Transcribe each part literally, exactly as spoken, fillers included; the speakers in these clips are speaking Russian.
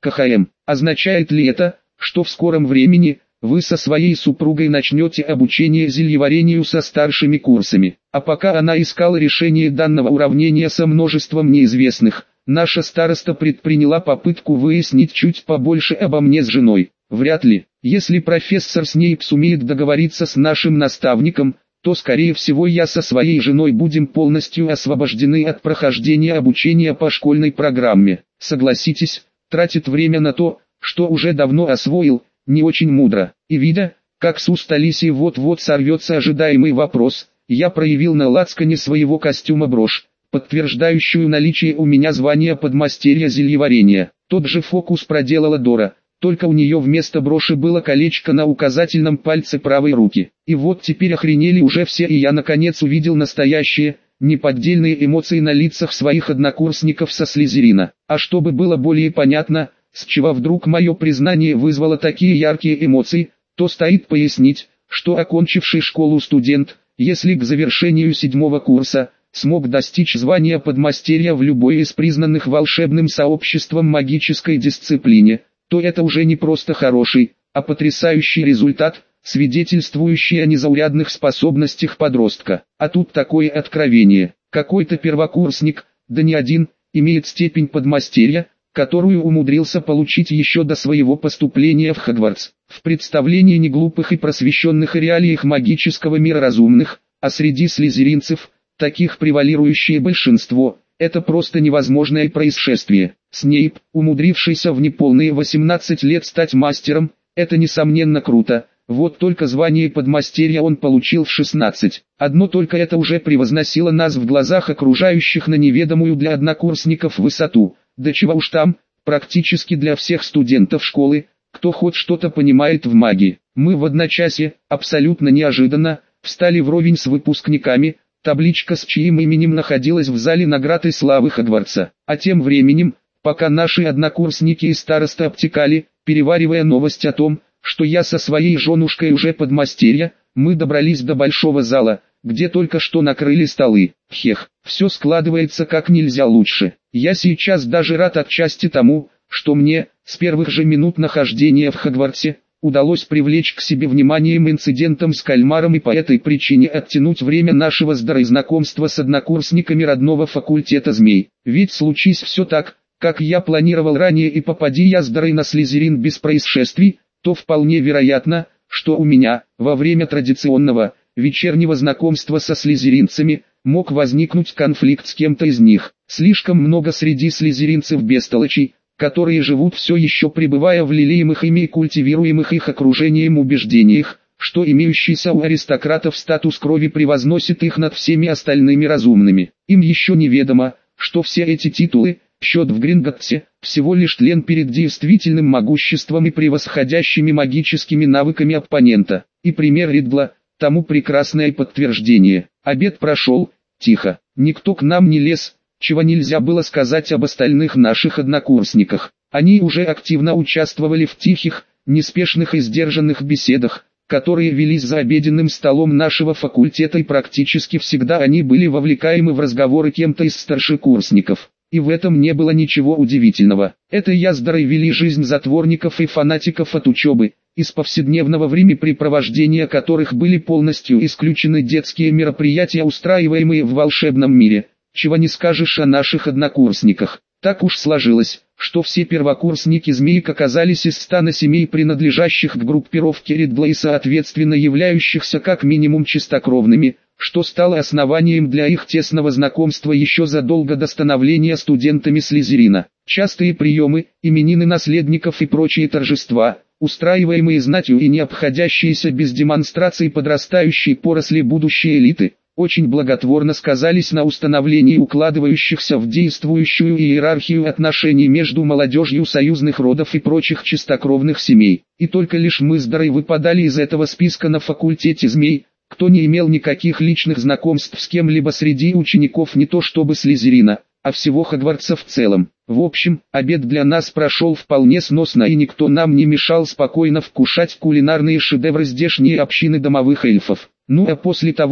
КХМ. Означает ли это, что в скором времени вы со своей супругой начнете обучение зельеварению со старшими курсами? А пока она искала решение данного уравнения со множеством неизвестных, наша староста предприняла попытку выяснить чуть побольше обо мне с женой. Вряд ли. Если профессор Снейп сумеет договориться с нашим наставником, то скорее всего я со своей женой будем полностью освобождены от прохождения обучения по школьной программе. Согласитесь, тратит время на то, что уже давно освоил, не очень мудро. И видя, как с уст Алисии вот-вот сорвется ожидаемый вопрос, я проявил на лацкане своего костюма брошь, подтверждающую наличие у меня звания подмастерья зельеварения. Тот же фокус проделала Дора, только у нее вместо броши было колечко на указательном пальце правой руки. И вот теперь охренели уже все, и я наконец увидел настоящие, неподдельные эмоции на лицах своих однокурсников со Слизерина. А чтобы было более понятно, с чего вдруг мое признание вызвало такие яркие эмоции, то стоит пояснить, что окончивший школу студент, если к завершению седьмого курса, смог достичь звания подмастерья в любой из признанных волшебным сообществом магической дисциплине, то это уже не просто хороший, а потрясающий результат, свидетельствующий о незаурядных способностях подростка. А тут такое откровение. Какой-то первокурсник, да не один, имеет степень подмастерья, которую умудрился получить еще до своего поступления в Хогвартс. В представлении неглупых и просвещенных реалиях магического мира разумных, а среди слизеринцев, таких превалирующее большинство, это просто невозможное происшествие. Снейп, умудрившийся в неполные восемнадцать лет стать мастером, это несомненно круто, вот только звание подмастерья он получил в шестнадцать. Одно только это уже превозносило нас в глазах окружающих на неведомую для однокурсников высоту, да чего уж там, практически для всех студентов школы, кто хоть что-то понимает в магии. Мы в одночасье, абсолютно неожиданно, встали вровень с выпускниками. Табличка с чьим именем находилась в зале наград и славы Хогвартса. А тем временем, пока наши однокурсники и староста обтекали, переваривая новость о том, что я со своей женушкой уже подмастерья, мы добрались до большого зала, где только что накрыли столы. Хех, все складывается как нельзя лучше. Я сейчас даже рад отчасти тому, что мне, с первых же минут нахождения в Хогвартсе, удалось привлечь к себе вниманием инцидентом с кальмаром и по этой причине оттянуть время нашего с Дорой знакомства с однокурсниками родного факультета змей. Ведь случись все так, как я планировал ранее, и попади я с Дорой на Слизерин без происшествий, то вполне вероятно, что у меня, во время традиционного, вечернего знакомства со слизеринцами, мог возникнуть конфликт с кем-то из них. Слишком много среди слизеринцев бестолочей, которые живут все еще пребывая в лелеемых ими и культивируемых их окружением убеждениях, что имеющийся у аристократов статус крови превозносит их над всеми остальными разумными. Им еще неведомо, что все эти титулы, счет в Гринготтсе, всего лишь тлен перед действительным могуществом и превосходящими магическими навыками оппонента. И пример Ридгла – тому прекрасное подтверждение. Обед прошел, тихо, никто к нам не лез, чего нельзя было сказать об остальных наших однокурсниках. Они уже активно участвовали в тихих, неспешных и сдержанных беседах, которые велись за обеденным столом нашего факультета, и практически всегда они были вовлекаемы в разговоры кем-то из старшекурсников. И в этом не было ничего удивительного. Это я с Дорой вели жизнь затворников и фанатиков от учебы, из повседневного времяпрепровождения которых были полностью исключены детские мероприятия, устраиваемые в волшебном мире. Чего не скажешь о наших однокурсниках. Так уж сложилось, что все первокурсники змеек оказались из стана семей, принадлежащих к группировке Ридгла и соответственно являющихся как минимум чистокровными, что стало основанием для их тесного знакомства еще задолго до становления студентами Слизерина. Частые приемы, именины наследников и прочие торжества, устраиваемые знатью и не обходящиеся без демонстраций подрастающей поросли будущей элиты, очень благотворно сказались на установлении укладывающихся в действующую иерархию отношений между молодежью союзных родов и прочих чистокровных семей. И только лишь мы с Дорой выпадали из этого списка на факультете змей, кто не имел никаких личных знакомств с кем-либо среди учеников не то чтобы Слизерина, а всего Хогвартса в целом. В общем, обед для нас прошел вполне сносно, и никто нам не мешал спокойно вкушать кулинарные шедевры здешней общины домовых эльфов. Ну а после того,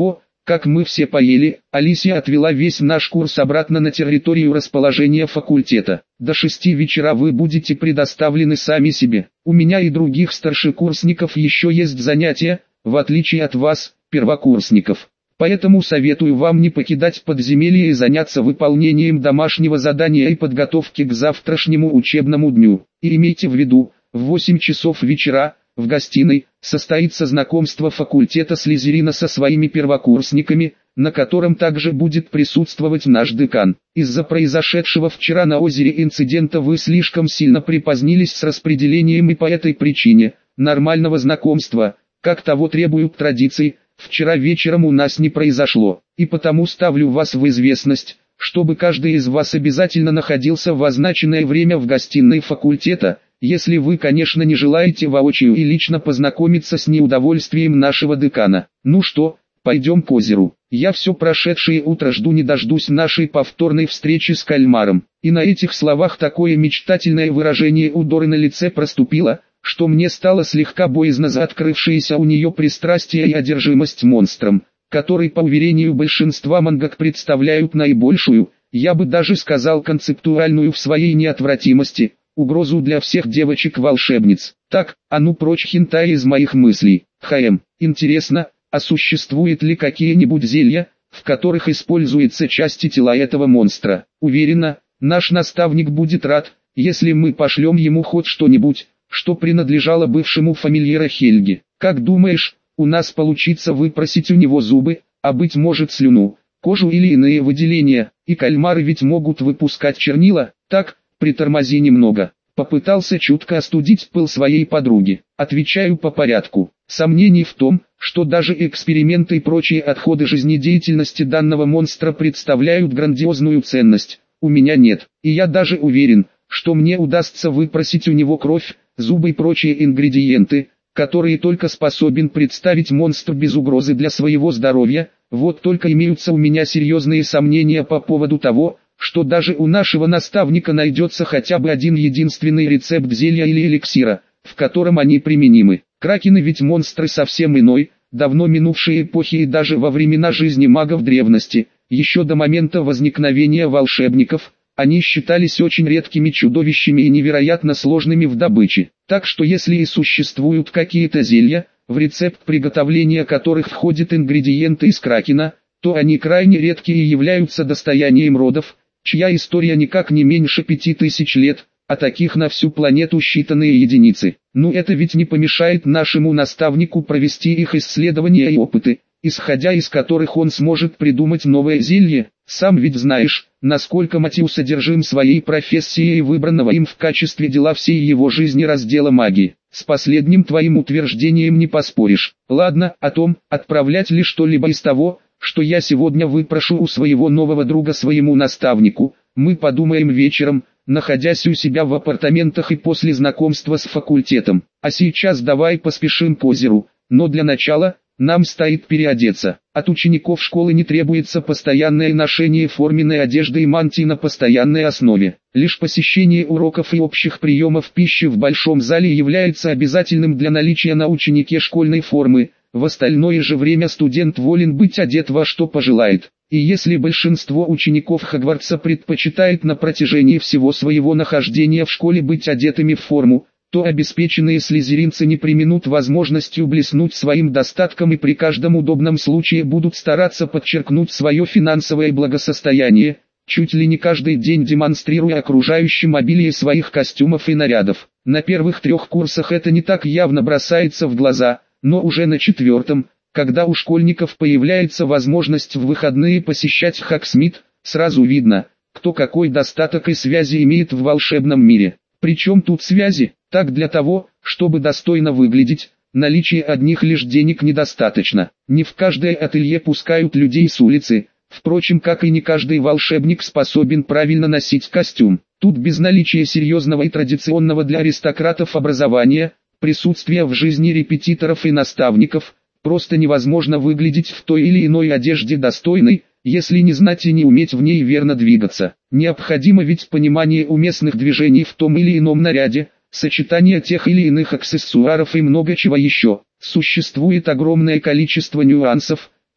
Как мы все поели, Алисия отвела весь наш курс обратно на территорию расположения факультета. До шести вечера вы будете предоставлены сами себе. У меня и других старшекурсников еще есть занятия, в отличие от вас, первокурсников. Поэтому советую вам не покидать подземелье и заняться выполнением домашнего задания и подготовки к завтрашнему учебному дню. И имейте в виду, в восемь часов вечера, в гостиной, состоится знакомство факультета Слизерина со своими первокурсниками, на котором также будет присутствовать наш декан. Из-за произошедшего вчера на озере инцидента вы слишком сильно припозднились с распределением, и по этой причине, нормального знакомства, как того требуют традиции, вчера вечером у нас не произошло. И потому ставлю вас в известность, чтобы каждый из вас обязательно находился в означенное время в гостиной факультета, если вы, конечно, не желаете воочию и лично познакомиться с неудовольствием нашего декана. Ну что, пойдем к озеру. Я все прошедшее утро жду не дождусь нашей повторной встречи с кальмаром. И на этих словах такое мечтательное выражение у Доры на лице проступило, что мне стало слегка боязно за открывшееся у нее пристрастие и одержимость монстром, который, по уверению большинства мангак, представляют наибольшую, я бы даже сказал концептуальную в своей неотвратимости, угрозу для всех девочек-волшебниц. Так, а ну прочь хентай из моих мыслей. Хм, интересно, а существует ли какие-нибудь зелья, в которых используются части тела этого монстра? Уверена, наш наставник будет рад, если мы пошлем ему хоть что-нибудь, что принадлежало бывшему фамильяра Хельги. Как думаешь, у нас получится выпросить у него зубы, а быть может слюну, кожу или иные выделения? И кальмары ведь могут выпускать чернила, так? Притормози немного. Попытался чутко остудить пыл своей подруги. Отвечаю по порядку. Сомнений в том, что даже эксперименты и прочие отходы жизнедеятельности данного монстра представляют грандиозную ценность, у меня нет. И я даже уверен, что мне удастся выпросить у него кровь, зубы и прочие ингредиенты, которые только способен представить монстр без угрозы для своего здоровья. Вот только имеются у меня серьезные сомнения по поводу того, что даже у нашего наставника найдется хотя бы один единственный рецепт зелья или эликсира, в котором они применимы. Кракены ведь монстры совсем иной, давно минувшие эпохи, и даже во времена жизни магов древности, еще до момента возникновения волшебников, они считались очень редкими чудовищами и невероятно сложными в добыче. Так что если и существуют какие-то зелья, в рецепт приготовления которых входят ингредиенты из кракена, то они крайне редкие и являются достоянием родов, чья история никак не меньше пяти тысяч лет, а таких на всю планету считанные единицы. Ну это ведь не помешает нашему наставнику провести их исследования и опыты, исходя из которых он сможет придумать новое зелье. Сам ведь знаешь, насколько Матиус одержим своей профессией и выбранного им в качестве дела всей его жизни раздела магии. С последним твоим утверждением не поспоришь. Ладно, о том, отправлять ли что-либо из того, что я сегодня выпрошу у своего нового друга своему наставнику, мы подумаем вечером, находясь у себя в апартаментах и после знакомства с факультетом. А сейчас давай поспешим к озеру, но для начала, нам стоит переодеться. От учеников школы не требуется постоянное ношение форменной одежды и мантии на постоянной основе. Лишь посещение уроков и общих приемов пищи в большом зале является обязательным для наличия на ученике школьной формы. В остальное же время студент волен быть одет во что пожелает. И если большинство учеников Хогвартса предпочитает на протяжении всего своего нахождения в школе быть одетыми в форму, то обеспеченные слизеринцы не преминут возможностью блеснуть своим достатком и при каждом удобном случае будут стараться подчеркнуть свое финансовое благосостояние, чуть ли не каждый день демонстрируя окружающим обилие своих костюмов и нарядов. На первых трех курсах это не так явно бросается в глаза, но уже на четвертом, когда у школьников появляется возможность в выходные посещать Хогсмит, сразу видно, кто какой достаток и связи имеет в волшебном мире. Причем тут связи? Так для того, чтобы достойно выглядеть, наличие одних лишь денег недостаточно. Не в каждое ателье пускают людей с улицы, впрочем, как и не каждый волшебник способен правильно носить костюм. Тут без наличия серьезного и традиционного для аристократов образования, присутствия в жизни репетиторов и наставников, просто невозможно выглядеть в той или иной одежде достойной, если не знать и не уметь в ней верно двигаться. Необходимо ведь понимание уместных движений в том или ином наряде, сочетание тех или иных аксессуаров и много чего еще. Существует огромное количество нюансов,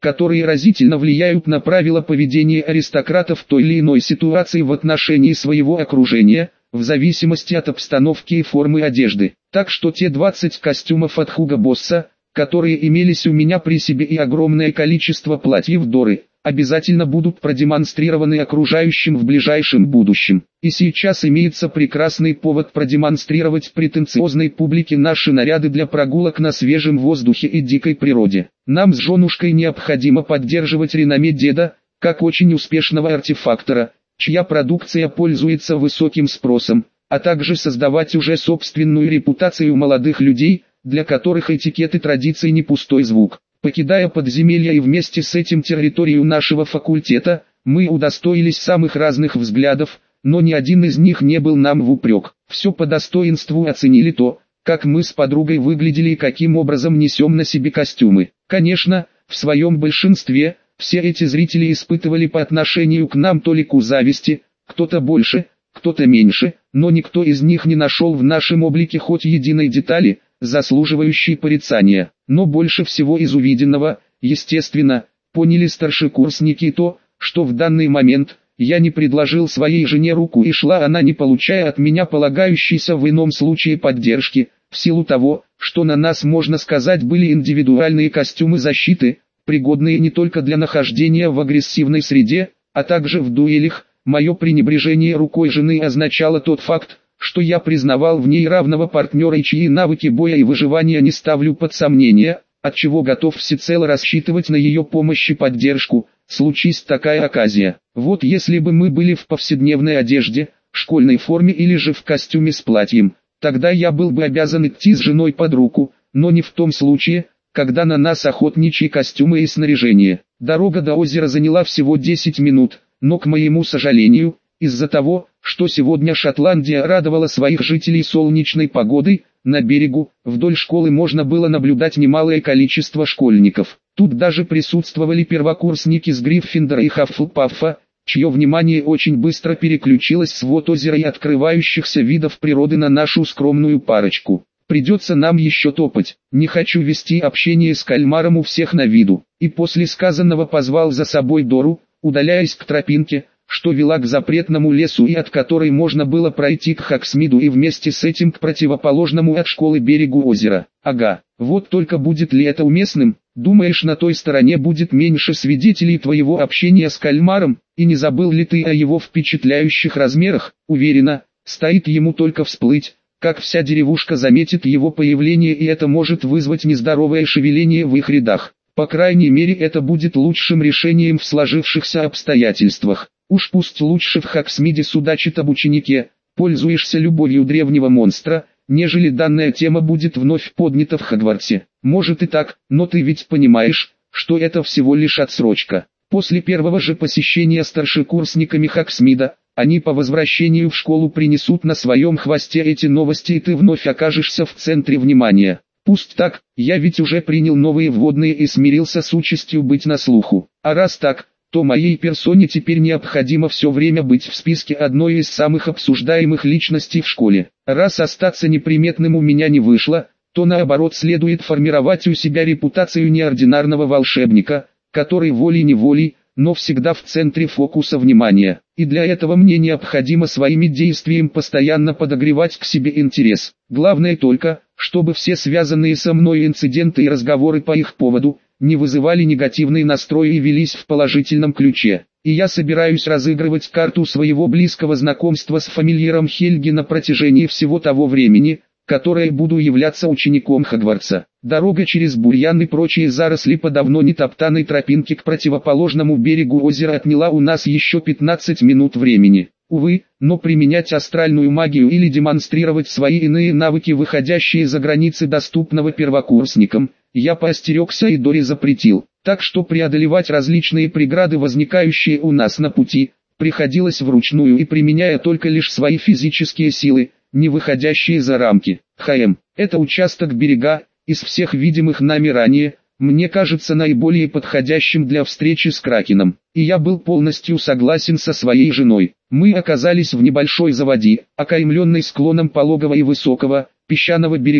которые разительно влияют на правила поведения аристократов в той или иной ситуации в отношении своего окружения, в зависимости от обстановки и формы одежды. Так что те двадцать костюмов от Hugo Boss, которые имелись у меня при себе, и огромное количество платьев Доры, обязательно будут продемонстрированы окружающим в ближайшем будущем. И сейчас имеется прекрасный повод продемонстрировать претенциозной публике наши наряды для прогулок на свежем воздухе и дикой природе. Нам с женушкой необходимо поддерживать реноме деда, как очень успешного артефактора, чья продукция пользуется высоким спросом, а также создавать уже собственную репутацию молодых людей, для которых этикет и традиции не пустой звук. Покидая подземелья и вместе с этим территорию нашего факультета, мы удостоились самых разных взглядов, но ни один из них не был нам в упрек. Все по достоинству оценили то, как мы с подругой выглядели и каким образом несем на себе костюмы. Конечно, в своем большинстве, все эти зрители испытывали по отношению к нам толику зависти, кто-то больше, кто-то меньше, но никто из них не нашел в нашем облике хоть единой детали, заслуживающей порицания. Но больше всего из увиденного, естественно, поняли старшекурсники то, что в данный момент я не предложил своей жене руку, и шла она, не получая от меня полагающейся в ином случае поддержки, в силу того, что на нас, можно сказать, были индивидуальные костюмы защиты, пригодные не только для нахождения в агрессивной среде, а также в дуэлях. Мое пренебрежение рукой жены означало тот факт, что я признавал в ней равного партнера и чьи навыки боя и выживания не ставлю под сомнение, отчего готов всецело рассчитывать на ее помощь и поддержку, случись такая оказия. Вот если бы мы были в повседневной одежде, школьной форме или же в костюме с платьем, тогда я был бы обязан идти с женой под руку, но не в том случае, когда на нас охотничьи костюмы и снаряжение. Дорога до озера заняла всего десять минут, но, к моему сожалению, из-за того, что сегодня Шотландия радовала своих жителей солнечной погодой, на берегу, вдоль школы можно было наблюдать немалое количество школьников. Тут даже присутствовали первокурсники с Гриффиндора и Хаффлпаффа, чье внимание очень быстро переключилось с вод озера и открывающихся видов природы на нашу скромную парочку. Придется нам еще топать. Не хочу вести общение с кальмаром у всех на виду. И после сказанного позвал за собой Дору, удаляясь к тропинке, что вела к запретному лесу и от которой можно было пройти к Хоксмиду и вместе с этим к противоположному от школы берегу озера. Ага, вот только будет ли это уместным? Думаешь, на той стороне будет меньше свидетелей твоего общения с кальмаром, и не забыл ли ты о его впечатляющих размерах? Уверена, стоит ему только всплыть, как вся деревушка заметит его появление, и это может вызвать нездоровое шевеление в их рядах. По крайней мере, это будет лучшим решением в сложившихся обстоятельствах. Уж пусть лучше в Хоксмиде судачит об ученике, пользуешься любовью древнего монстра, нежели данная тема будет вновь поднята в Хогвартсе. Может и так, но ты ведь понимаешь, что это всего лишь отсрочка. После первого же посещения старшекурсниками Хоксмида, они по возвращению в школу принесут на своем хвосте эти новости, и ты вновь окажешься в центре внимания. Пусть так, я ведь уже принял новые вводные и смирился с участью быть на слуху. А раз так, то моей персоне теперь необходимо все время быть в списке одной из самых обсуждаемых личностей в школе. Раз остаться неприметным у меня не вышло, то наоборот следует формировать у себя репутацию неординарного волшебника, который волей-неволей, но всегда в центре фокуса внимания. И для этого мне необходимо своими действиями постоянно подогревать к себе интерес. Главное только, чтобы все связанные со мной инциденты и разговоры по их поводу не вызывали негативный настрой и велись в положительном ключе. И я собираюсь разыгрывать карту своего близкого знакомства с фамильяром Хельги на протяжении всего того времени, которое буду являться учеником Хогвартса. Дорога через бурьян и прочие заросли по давно не топтанной тропинке к противоположному берегу озера отняла у нас еще пятнадцать минут времени. Увы, но применять астральную магию или демонстрировать свои иные навыки, выходящие за границы доступного первокурсникам, я поостерегся и Доре запретил. Так что преодолевать различные преграды, возникающие у нас на пути, приходилось вручную и применяя только лишь свои физические силы, не выходящие за рамки. ХМ. Это участок берега, из всех видимых нами ранее, мне кажется наиболее подходящим для встречи с Кракеном. И я был полностью согласен со своей женой. Мы оказались в небольшой заводи, окаймленной склоном пологого и высокого, песчаного берега,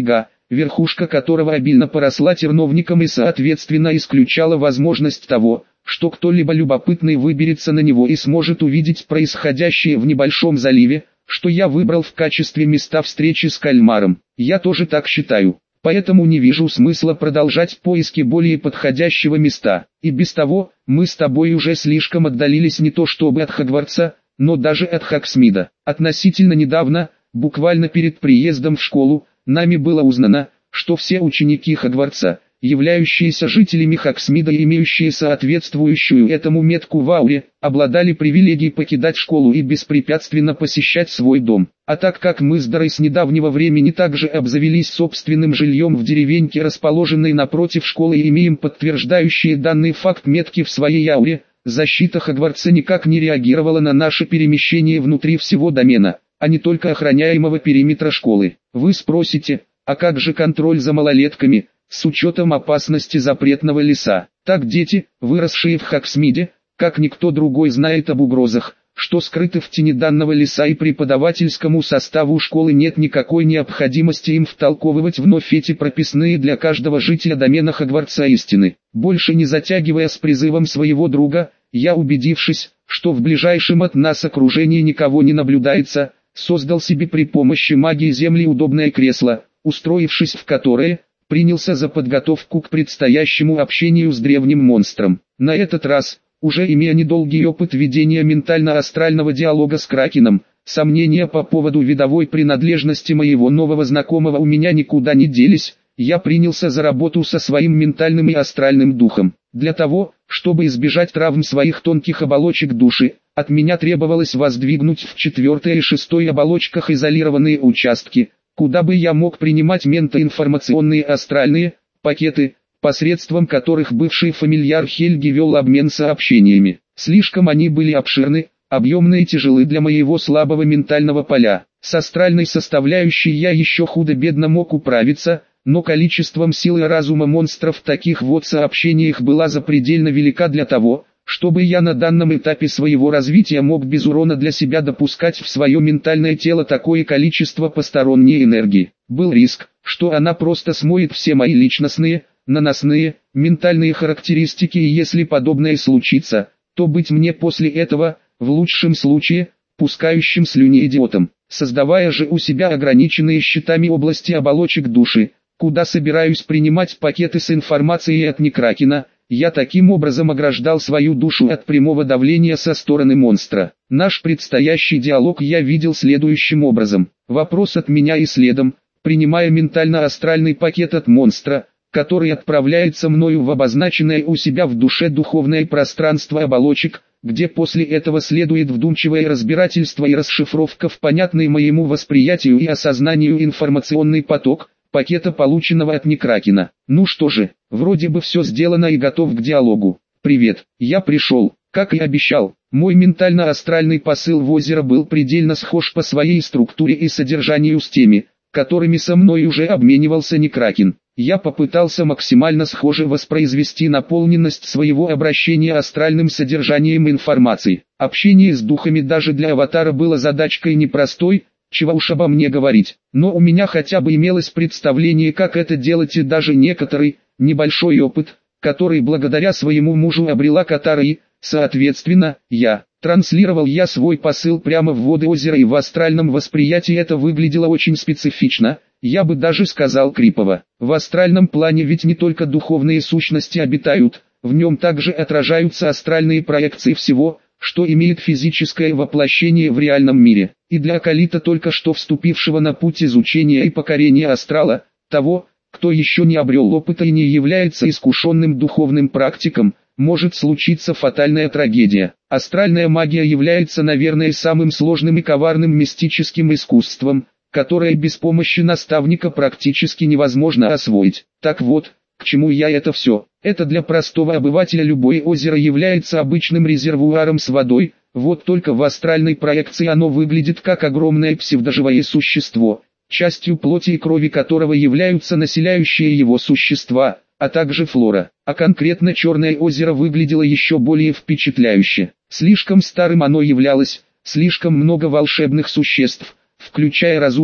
верхушка которого обильно поросла терновником и соответственно исключала возможность того, что кто-либо любопытный выберется на него и сможет увидеть происходящее в небольшом заливе, что я выбрал в качестве места встречи с кальмаром. Я тоже так считаю. Поэтому не вижу смысла продолжать поиски более подходящего места. И без того, мы с тобой уже слишком отдалились не то чтобы от Хогвартса, но даже от Хогсмида. Относительно недавно, буквально перед приездом в школу, нами было узнано, что все ученики Хогвартса, являющиеся жителями Хогсмида и имеющие соответствующую этому метку в ауре, обладали привилегией покидать школу и беспрепятственно посещать свой дом. А так как мы с Дарой с недавнего времени также обзавелись собственным жильем в деревеньке, расположенной напротив школы, и имеем подтверждающие данный факт метки в своей ауре, защита Хогвартса никак не реагировала на наше перемещение внутри всего домена, а не только охраняемого периметра школы. Вы спросите, а как же контроль за малолетками, с учетом опасности запретного леса? Так дети, выросшие в Хогсмиде, как никто другой знает об угрозах, что скрыты в тени данного леса, и преподавательскому составу школы нет никакой необходимости им втолковывать вновь эти прописные для каждого жителя домена Хогвартса истины. Больше не затягивая с призывом своего друга, я, убедившись, что в ближайшем от нас окружении никого не наблюдается, создал себе при помощи магии земли удобное кресло, устроившись в которое, принялся за подготовку к предстоящему общению с древним монстром. На этот раз, уже имея недолгий опыт ведения ментально-астрального диалога с Кракеном, сомнения по поводу видовой принадлежности моего нового знакомого у меня никуда не делись, я принялся за работу со своим ментальным и астральным духом. Для того, чтобы избежать травм своих тонких оболочек души, от меня требовалось воздвигнуть в четвертой и шестой оболочках изолированные участки, куда бы я мог принимать ментоинформационные астральные пакеты, посредством которых бывший фамильяр Хельги вел обмен сообщениями. Слишком они были обширны, объемны и тяжелы для моего слабого ментального поля. С астральной составляющей я еще худо-бедно мог управиться, но количеством силы и разума монстров в таких вот сообщениях была запредельно велика для того, чтобы я на данном этапе своего развития мог без урона для себя допускать в свое ментальное тело такое количество посторонней энергии. Был риск, что она просто смоет все мои личностные, наносные, ментальные характеристики, и если подобное случится, то быть мне после этого, в лучшем случае, пускающим слюни идиотом. Создавая же у себя ограниченные щитами области оболочек души, куда собираюсь принимать пакеты с информацией от Некракена, я таким образом ограждал свою душу от прямого давления со стороны монстра. Наш предстоящий диалог я видел следующим образом. Вопрос от меня и следом, принимая ментально-астральный пакет от монстра, который отправляется мною в обозначенное у себя в душе духовное пространство оболочек, где после этого следует вдумчивое разбирательство и расшифровка в понятный моему восприятию и осознанию информационный поток пакета, полученного от Некракена. Ну что же, вроде бы все сделано и готов к диалогу. Привет, я пришел, как и обещал. Мой ментально-астральный посыл в озеро был предельно схож по своей структуре и содержанию с теми, которыми со мной уже обменивался Некракен. Я попытался максимально схоже воспроизвести наполненность своего обращения астральным содержанием информации. Общение с духами даже для аватара было задачкой непростой, чего уж обо мне говорить. Но у меня хотя бы имелось представление, как это делать, и даже некоторый, небольшой опыт, который благодаря своему мужу обрела Катара, и, соответственно, я. Транслировал я свой посыл прямо в воды озера, и в астральном восприятии это выглядело очень специфично, я бы даже сказал крипово. В астральном плане ведь не только духовные сущности обитают, в нем также отражаются астральные проекции всего, что имеет физическое воплощение в реальном мире. И для акалита, только что вступившего на путь изучения и покорения астрала, того, кто еще не обрел опыта и не является искушенным духовным практиком, может случиться фатальная трагедия. Астральная магия является, наверное, самым сложным и коварным мистическим искусством, которое без помощи наставника практически невозможно освоить. Так вот, к чему я это все? Это для простого обывателя любое озеро является обычным резервуаром с водой, вот только в астральной проекции оно выглядит как огромное псевдоживое существо, частью плоти и крови которого являются населяющие его существа, а также флора. А конкретно Черное озеро выглядело еще более впечатляюще. Слишком старым оно являлось, слишком много волшебных существ, включая разумных,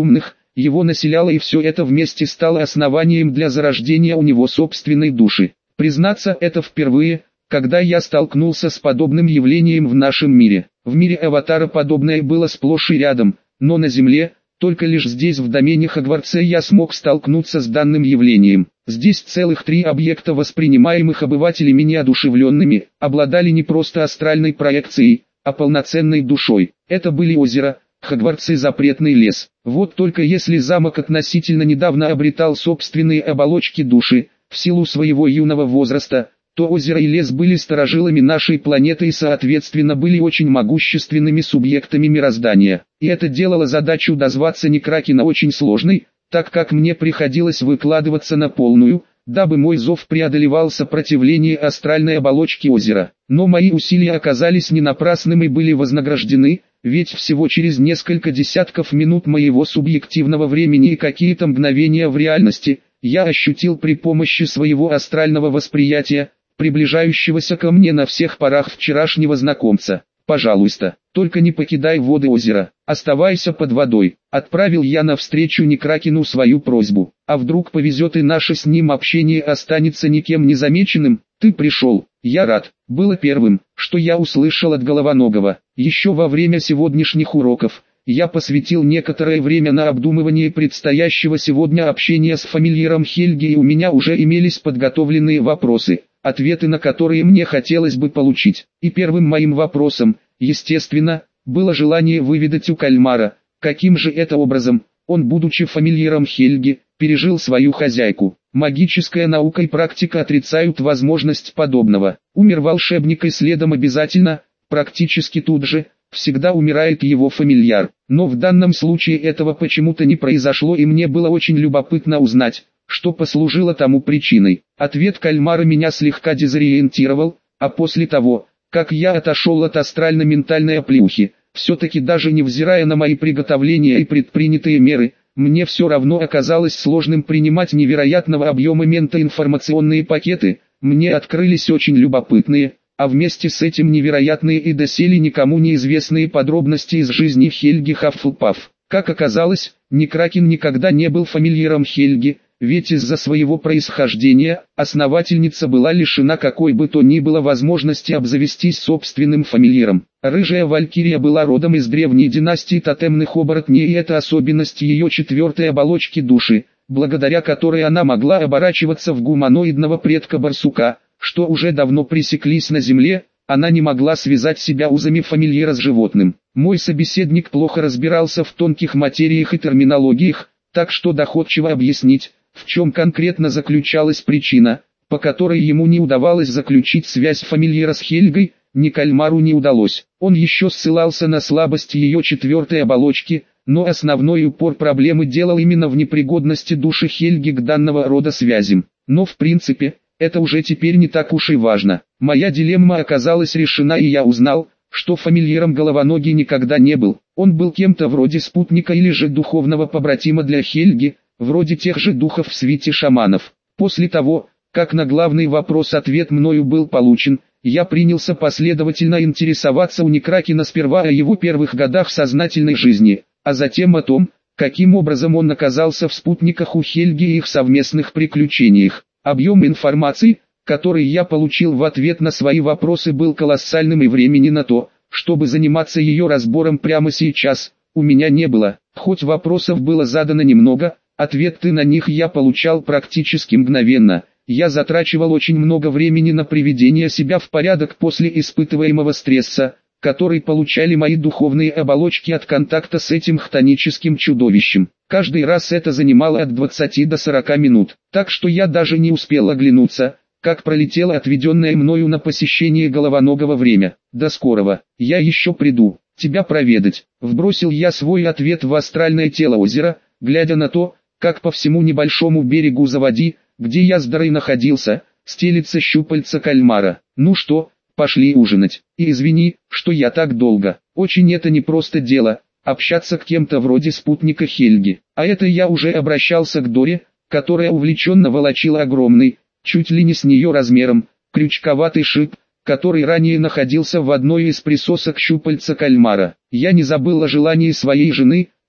его населяло, и все это вместе стало основанием для зарождения у него собственной души. Признаться, это впервые, когда я столкнулся с подобным явлением в нашем мире. В мире Аватара подобное было сплошь и рядом, но на Земле, только лишь здесь в домене Хогвартса я смог столкнуться с данным явлением. Здесь целых три объекта, воспринимаемых обывателями неодушевленными, обладали не просто астральной проекцией, а полноценной душой. Это были озеро, Хогвартс и запретный лес. Вот только если замок относительно недавно обретал собственные оболочки души, в силу своего юного возраста, то озеро и лес были старожилами нашей планеты и соответственно были очень могущественными субъектами мироздания. И это делало задачу дозваться Некракена очень сложной, так как мне приходилось выкладываться на полную, дабы мой зов преодолевал сопротивление астральной оболочки озера. Но мои усилия оказались не напрасными и были вознаграждены, ведь всего через несколько десятков минут моего субъективного времени и какие-то мгновения в реальности, я ощутил при помощи своего астрального восприятия, приближающегося ко мне на всех парах вчерашнего знакомца. «Пожалуйста, только не покидай воды озера, оставайся под водой», — отправил я навстречу Некракену свою просьбу. «А вдруг повезет и наше с ним общение останется никем не замеченным? Ты пришел, я рад», было первым, что я услышал от Головоногого. Еще во время сегодняшних уроков, я посвятил некоторое время на обдумывание предстоящего сегодня общения с фамильяром Хельги, и у меня уже имелись подготовленные вопросы, ответы на которые мне хотелось бы получить. И первым моим вопросом, естественно, было желание выведать у кальмара, каким же это образом, он, будучи фамильяром Хельги, пережил свою хозяйку. Магическая наука и практика отрицают возможность подобного. Умер волшебник, и следом обязательно, практически тут же, всегда умирает его фамильяр. Но в данном случае этого почему-то не произошло, и мне было очень любопытно узнать, что послужило тому причиной. Ответ кальмара меня слегка дезориентировал, а после того, как я отошел от астрально-ментальной оплеухи, все-таки даже невзирая на мои приготовления и предпринятые меры, мне все равно оказалось сложным принимать невероятного объема ментоинформационные пакеты, мне открылись очень любопытные, а вместе с этим невероятные и доселе никому неизвестные подробности из жизни Хельги Хаффлпаф. Как оказалось, Некракен никогда не был фамильяром Хельги, ведь из-за своего происхождения, основательница была лишена какой бы то ни было возможности обзавестись собственным фамильяром. Рыжая Валькирия была родом из древней династии тотемных оборотней, и это особенность ее четвертой оболочки души, благодаря которой она могла оборачиваться в гуманоидного предка барсука, что уже давно пресеклись на земле. Она не могла связать себя узами фамильяра с животным. Мой собеседник плохо разбирался в тонких материях и терминологиях, так что доходчиво объяснить, в чем конкретно заключалась причина, по которой ему не удавалось заключить связь фамильяра с Хельгой, ни кальмару не удалось. Он еще ссылался на слабость ее четвертой оболочки, но основной упор проблемы делал именно в непригодности души Хельги к данного рода связям. Но в принципе, это уже теперь не так уж и важно. Моя дилемма оказалась решена, и я узнал, что фамильяром Головоногий никогда не был. Он был кем-то вроде спутника или же духовного побратима для Хельги, вроде тех же духов в свите шаманов. После того, как на главный вопрос ответ мною был получен, я принялся последовательно интересоваться у Некракена сперва о его первых годах сознательной жизни, а затем о том, каким образом он оказался в спутниках у Хельги и их совместных приключениях. Объем информации, который я получил в ответ на свои вопросы, был колоссальным, и времени на то, чтобы заниматься ее разбором прямо сейчас, у меня не было. Хоть вопросов было задано немного, ответы на них я получал практически мгновенно. Я затрачивал очень много времени на приведение себя в порядок после испытываемого стресса, который получали мои духовные оболочки от контакта с этим хтоническим чудовищем. Каждый раз это занимало от двадцати до сорока минут, так что я даже не успел оглянуться, как пролетело отведенное мною на посещение Головоногого время. «До скорого, я еще приду, тебя проведать», вбросил я свой ответ в астральное тело озера, глядя на то, как по всему небольшому берегу заводи, где я с Дарой находился, стелится щупальца кальмара. «Ну что, пошли ужинать, и извини, что я так долго, очень это непросто дело, общаться к кем-то вроде спутника Хельги». А это я уже обращался к Доре, которая увлеченно волочила огромный, чуть ли не с нее размером, крючковатый шип, который ранее находился в одной из присосок щупальца кальмара. Я не забыл о желании своей жены,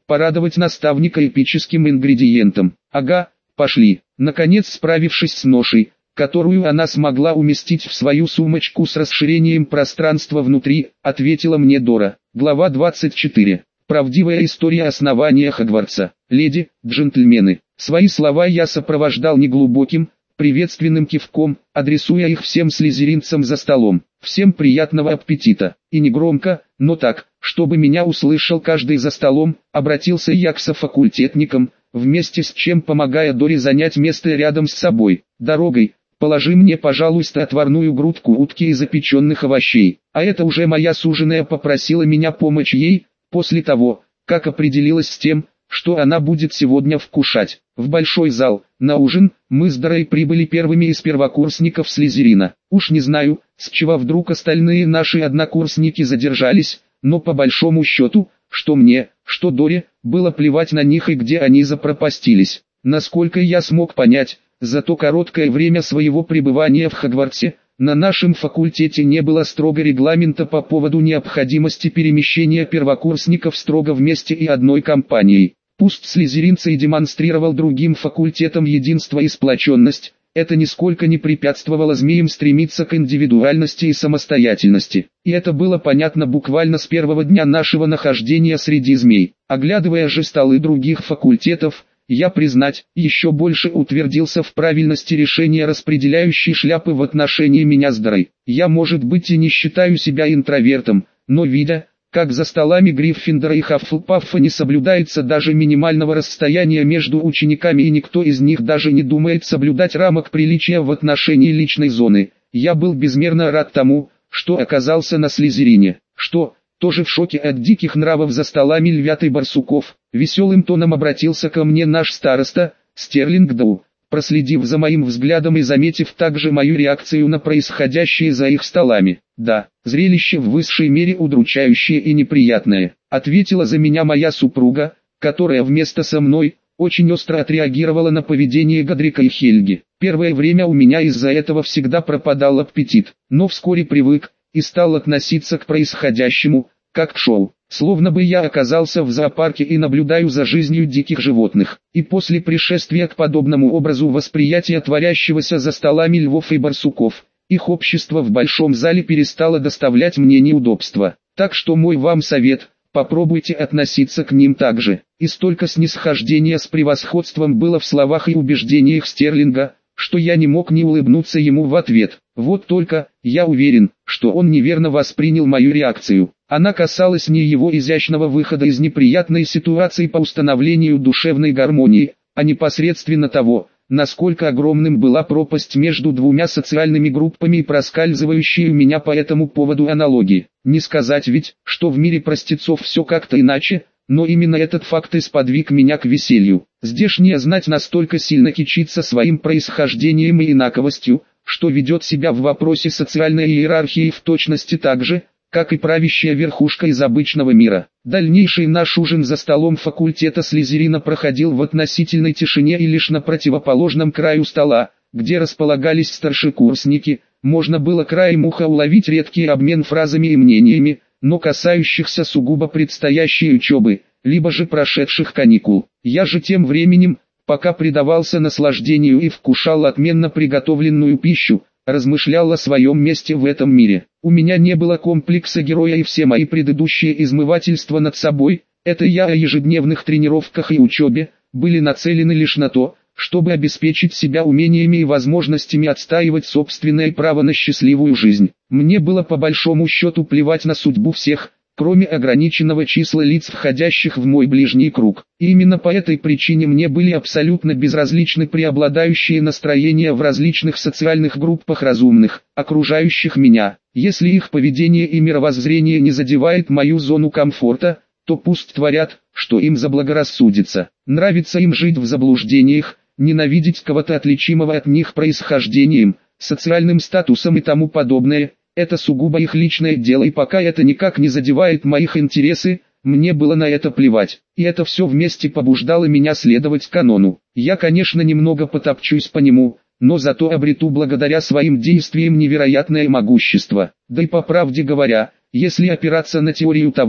порадовать наставника эпическим ингредиентом. Ага, пошли. Наконец, справившись с ношей, которую она смогла уместить в свою сумочку с расширением пространства внутри, ответила мне Дора. Глава двадцать четыре. Правдивая история основания Хогвартса. Леди, джентльмены. Свои слова я сопровождал неглубоким, приветственным кивком, адресуя их всем слизеринцам за столом. Всем приятного аппетита. И не громко, но так, чтобы меня услышал каждый за столом, обратился я к софакультетникам, вместе с чем помогая Доре занять место рядом с собой. Дорогой, положи мне, пожалуйста, отварную грудку утки и запеченных овощей. А это уже моя суженая попросила меня помочь ей, после того, как определилась с тем, что она будет сегодня вкушать. В большой зал, на ужин, мы с Дорой прибыли первыми из первокурсников Слизерина. Уж не знаю, с чего вдруг остальные наши однокурсники задержались, но по большому счету, что мне, что Доре, было плевать на них и где они запропастились. Насколько я смог понять, за то короткое время своего пребывания в Хогвартсе, на нашем факультете не было строго регламента по поводу необходимости перемещения первокурсников строго вместе и одной компанией. Пусть слизеринцы и демонстрировал другим факультетам единство и сплоченность, это нисколько не препятствовало змеям стремиться к индивидуальности и самостоятельности. И это было понятно буквально с первого дня нашего нахождения среди змей. Оглядывая же столы других факультетов, я, признать, еще больше утвердился в правильности решения распределяющей шляпы в отношении меня с Дорой. Я, может быть, и не считаю себя интровертом, но видя, как за столами Гриффиндора и Хаффлпаффа не соблюдается даже минимального расстояния между учениками и никто из них даже не думает соблюдать рамок приличия в отношении личной зоны, я был безмерно рад тому, что оказался на Слизерине, что, тоже в шоке от диких нравов за столами львят и барсуков, веселым тоном обратился ко мне наш староста, Стерлинг Доу, проследив за моим взглядом и заметив также мою реакцию на происходящее за их столами. «Да, зрелище в высшей мере удручающее и неприятное», ответила за меня моя супруга, которая вместо со мной, очень остро отреагировала на поведение Годрика и Хельги. Первое время у меня из-за этого всегда пропадал аппетит, но вскоре привык, и стал относиться к происходящему, как к шоу. Словно бы я оказался в зоопарке и наблюдаю за жизнью диких животных. И после пришествия к подобному образу восприятия творящегося за столами львов и барсуков, их общество в большом зале перестало доставлять мне неудобства. Так что мой вам совет, попробуйте относиться к ним так же. И столько снисхождения с превосходством было в словах и убеждениях Стерлинга, что я не мог не улыбнуться ему в ответ. Вот только, я уверен, что он неверно воспринял мою реакцию. Она касалась не его изящного выхода из неприятной ситуации по установлению душевной гармонии, а непосредственно того, насколько огромным была пропасть между двумя социальными группами и проскальзывающие у меня по этому поводу аналогии. Не сказать ведь, что в мире простецов все как-то иначе, но именно этот факт и сподвиг меня к веселью. Здешняя знать настолько сильно кичится своим происхождением и инаковостью, что ведет себя в вопросе социальной иерархии в точности так же, как и правящая верхушка из обычного мира. Дальнейший наш ужин за столом факультета Слизерина проходил в относительной тишине и лишь на противоположном краю стола, где располагались старшекурсники, можно было краем уха уловить редкий обмен фразами и мнениями, но касающихся сугубо предстоящей учебы, либо же прошедших каникул. Я же тем временем, пока предавался наслаждению и вкушал отменно приготовленную пищу, размышлял о своем месте в этом мире. У меня не было комплекса героя, и все мои предыдущие измывательства над собой, это я о ежедневных тренировках и учебе, были нацелены лишь на то, чтобы обеспечить себя умениями и возможностями отстаивать собственное право на счастливую жизнь. Мне было по большому счету плевать на судьбу всех, кроме ограниченного числа лиц, входящих в мой ближний круг. И именно по этой причине мне были абсолютно безразличны преобладающие настроения в различных социальных группах разумных, окружающих меня. Если их поведение и мировоззрение не задевает мою зону комфорта, то пусть творят, что им заблагорассудится. Нравится им жить в заблуждениях, ненавидеть кого-то отличимого от них происхождением, социальным статусом и тому подобное. Это сугубо их личное дело, и пока это никак не задевает моих интересы, мне было на это плевать. И это все вместе побуждало меня следовать канону. Я, конечно, немного потопчусь по нему, но зато обрету благодаря своим действиям невероятное могущество. Да и по правде говоря, если опираться на теорию того,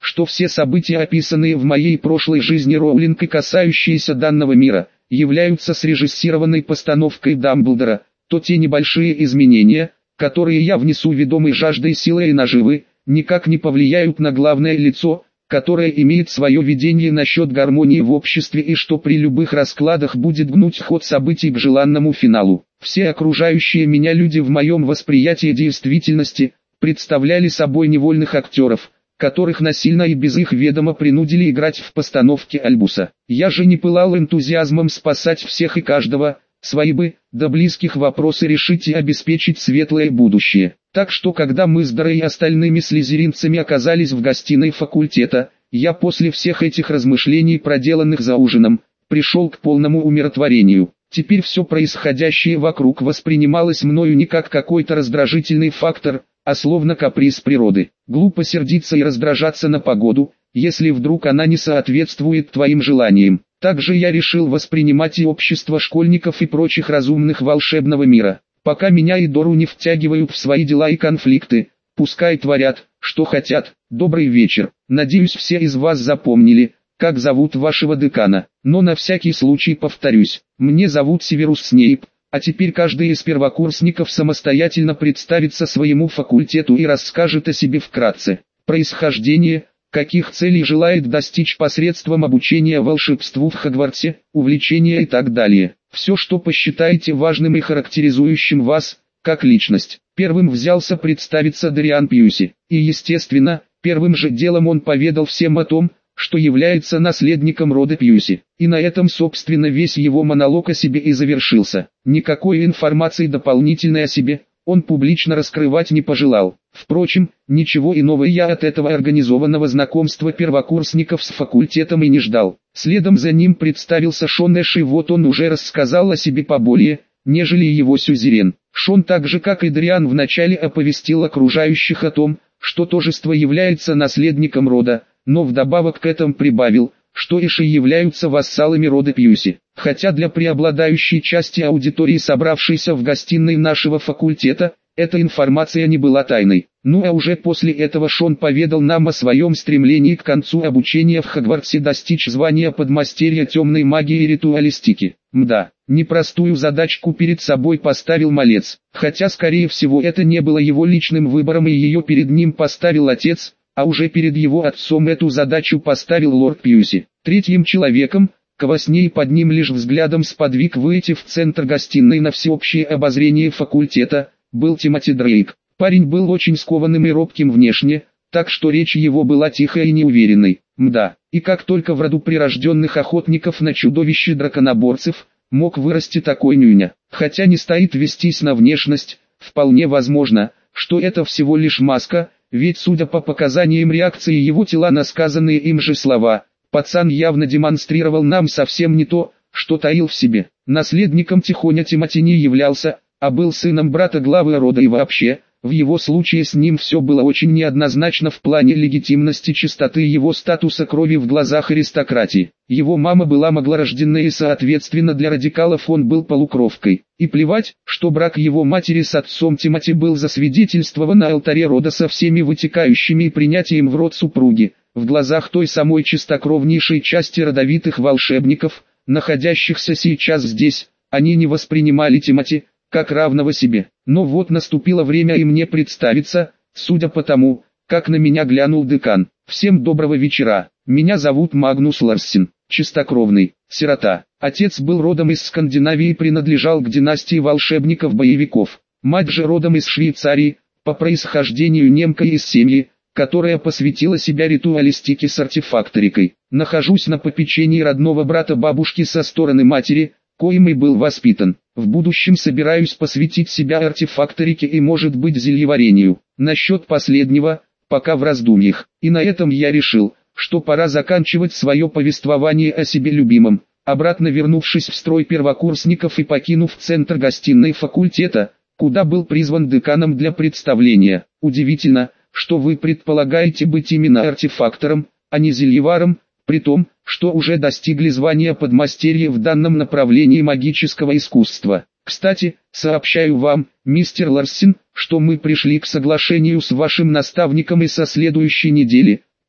что все события, описанные в моей прошлой жизни Роулинг и касающиеся данного мира, являются срежиссированной постановкой Дамблдора, то те небольшие изменения, которые я внесу ведомой жаждой силы и наживы, никак не повлияют на главное лицо, которое имеет свое видение насчет гармонии в обществе и что при любых раскладах будет гнуть ход событий к желанному финалу. Все окружающие меня люди в моем восприятии действительности представляли собой невольных актеров, которых насильно и без их ведома принудили играть в постановке Альбуса. Я же не пылал энтузиазмом спасать всех и каждого, свои бы, до близких вопросы решить и обеспечить светлое будущее. Так что когда мы с Дарой и остальными слизеринцами оказались в гостиной факультета, я после всех этих размышлений, проделанных за ужином, пришел к полному умиротворению. Теперь все происходящее вокруг воспринималось мною не как какой-то раздражительный фактор, а словно каприз природы. Глупо сердиться и раздражаться на погоду, если вдруг она не соответствует твоим желаниям. Также я решил воспринимать и общество школьников и прочих разумных волшебного мира. Пока меня и Дору не втягивают в свои дела и конфликты, пускай творят, что хотят. Добрый вечер. Надеюсь, все из вас запомнили, как зовут вашего декана. Но на всякий случай повторюсь, мне зовут Северус Снейп, а теперь каждый из первокурсников самостоятельно представится своему факультету и расскажет о себе вкратце. Происхождение, каких целей желает достичь посредством обучения волшебству в Хогвартсе, увлечения и так далее. Все, что посчитаете важным и характеризующим вас, как личность. Первым взялся представиться Дариан Пьюси, и естественно, первым же делом он поведал всем о том, что является наследником рода Пьюси. И на этом собственно весь его монолог о себе и завершился. Никакой информации дополнительной о себе он публично раскрывать не пожелал. Впрочем, ничего иного я от этого организованного знакомства первокурсников с факультетом и не ждал. Следом за ним представился Шон Эш, и вот он уже рассказал о себе поболее, нежели его сюзерен. Шон, так же как и Дариан, вначале оповестил окружающих о том, что тожество является наследником рода, но вдобавок к этому прибавил, что Эши являются вассалами рода Пьюси. Хотя для преобладающей части аудитории, собравшейся в гостиной нашего факультета, эта информация не была тайной. Ну а уже после этого Шон поведал нам о своем стремлении к концу обучения в Хогвартсе достичь звания подмастерья темной магии и ритуалистики. Мда, непростую задачку перед собой поставил малец, хотя скорее всего это не было его личным выбором и ее перед ним поставил отец, а уже перед его отцом эту задачу поставил лорд Пьюси. Третьим человеком, кого с ней под ним лишь взглядом сподвиг выйти в центр гостиной на всеобщее обозрение факультета, был Тимоти Дрейк. Парень был очень скованным и робким внешне, так что речь его была тихой и неуверенной. Мда, и как только в роду прирожденных охотников на чудовище-драконоборцев мог вырасти такой нюня. Хотя не стоит вестись на внешность, вполне возможно, что это всего лишь маска, ведь судя по показаниям реакции его тела на сказанные им же слова, пацан явно демонстрировал нам совсем не то, что таил в себе. Наследником Тихоня Тимоти не являлся, а был сыном брата главы рода, и вообще, в его случае с ним все было очень неоднозначно в плане легитимности чистоты его статуса крови в глазах аристократии. Его мама была маглорожденной и соответственно для радикалов он был полукровкой. И плевать, что брак его матери с отцом Тимоти был засвидетельствован на алтаре рода со всеми вытекающими и принятием в род супруги. В глазах той самой чистокровнейшей части родовитых волшебников, находящихся сейчас здесь, они не воспринимали Тимоти как равного себе. Но вот наступило время и мне представиться, судя по тому, как на меня глянул декан. Всем доброго вечера, меня зовут Магнус Ларсен, чистокровный, сирота. Отец был родом из Скандинавии и принадлежал к династии волшебников-боевиков. Мать же родом из Швейцарии, по происхождению немка из семьи, которая посвятила себя ритуалистике с артефакторикой. Нахожусь на попечении родного брата бабушки со стороны матери, коим и был воспитан. В будущем собираюсь посвятить себя артефакторике и, может быть, зельеварению. Насчет последнего, пока в раздумьях. И на этом я решил, что пора заканчивать свое повествование о себе любимом. Обратно вернувшись в строй первокурсников и покинув центр гостиной факультета, куда был призван деканом для представления. Удивительно, что вы предполагаете быть именно артефактором, а не зельеваром, при том, что уже достигли звания подмастерья в данном направлении магического искусства. Кстати, сообщаю вам, мистер Ларсен, что мы пришли к соглашению с вашим наставником и со следующей недели,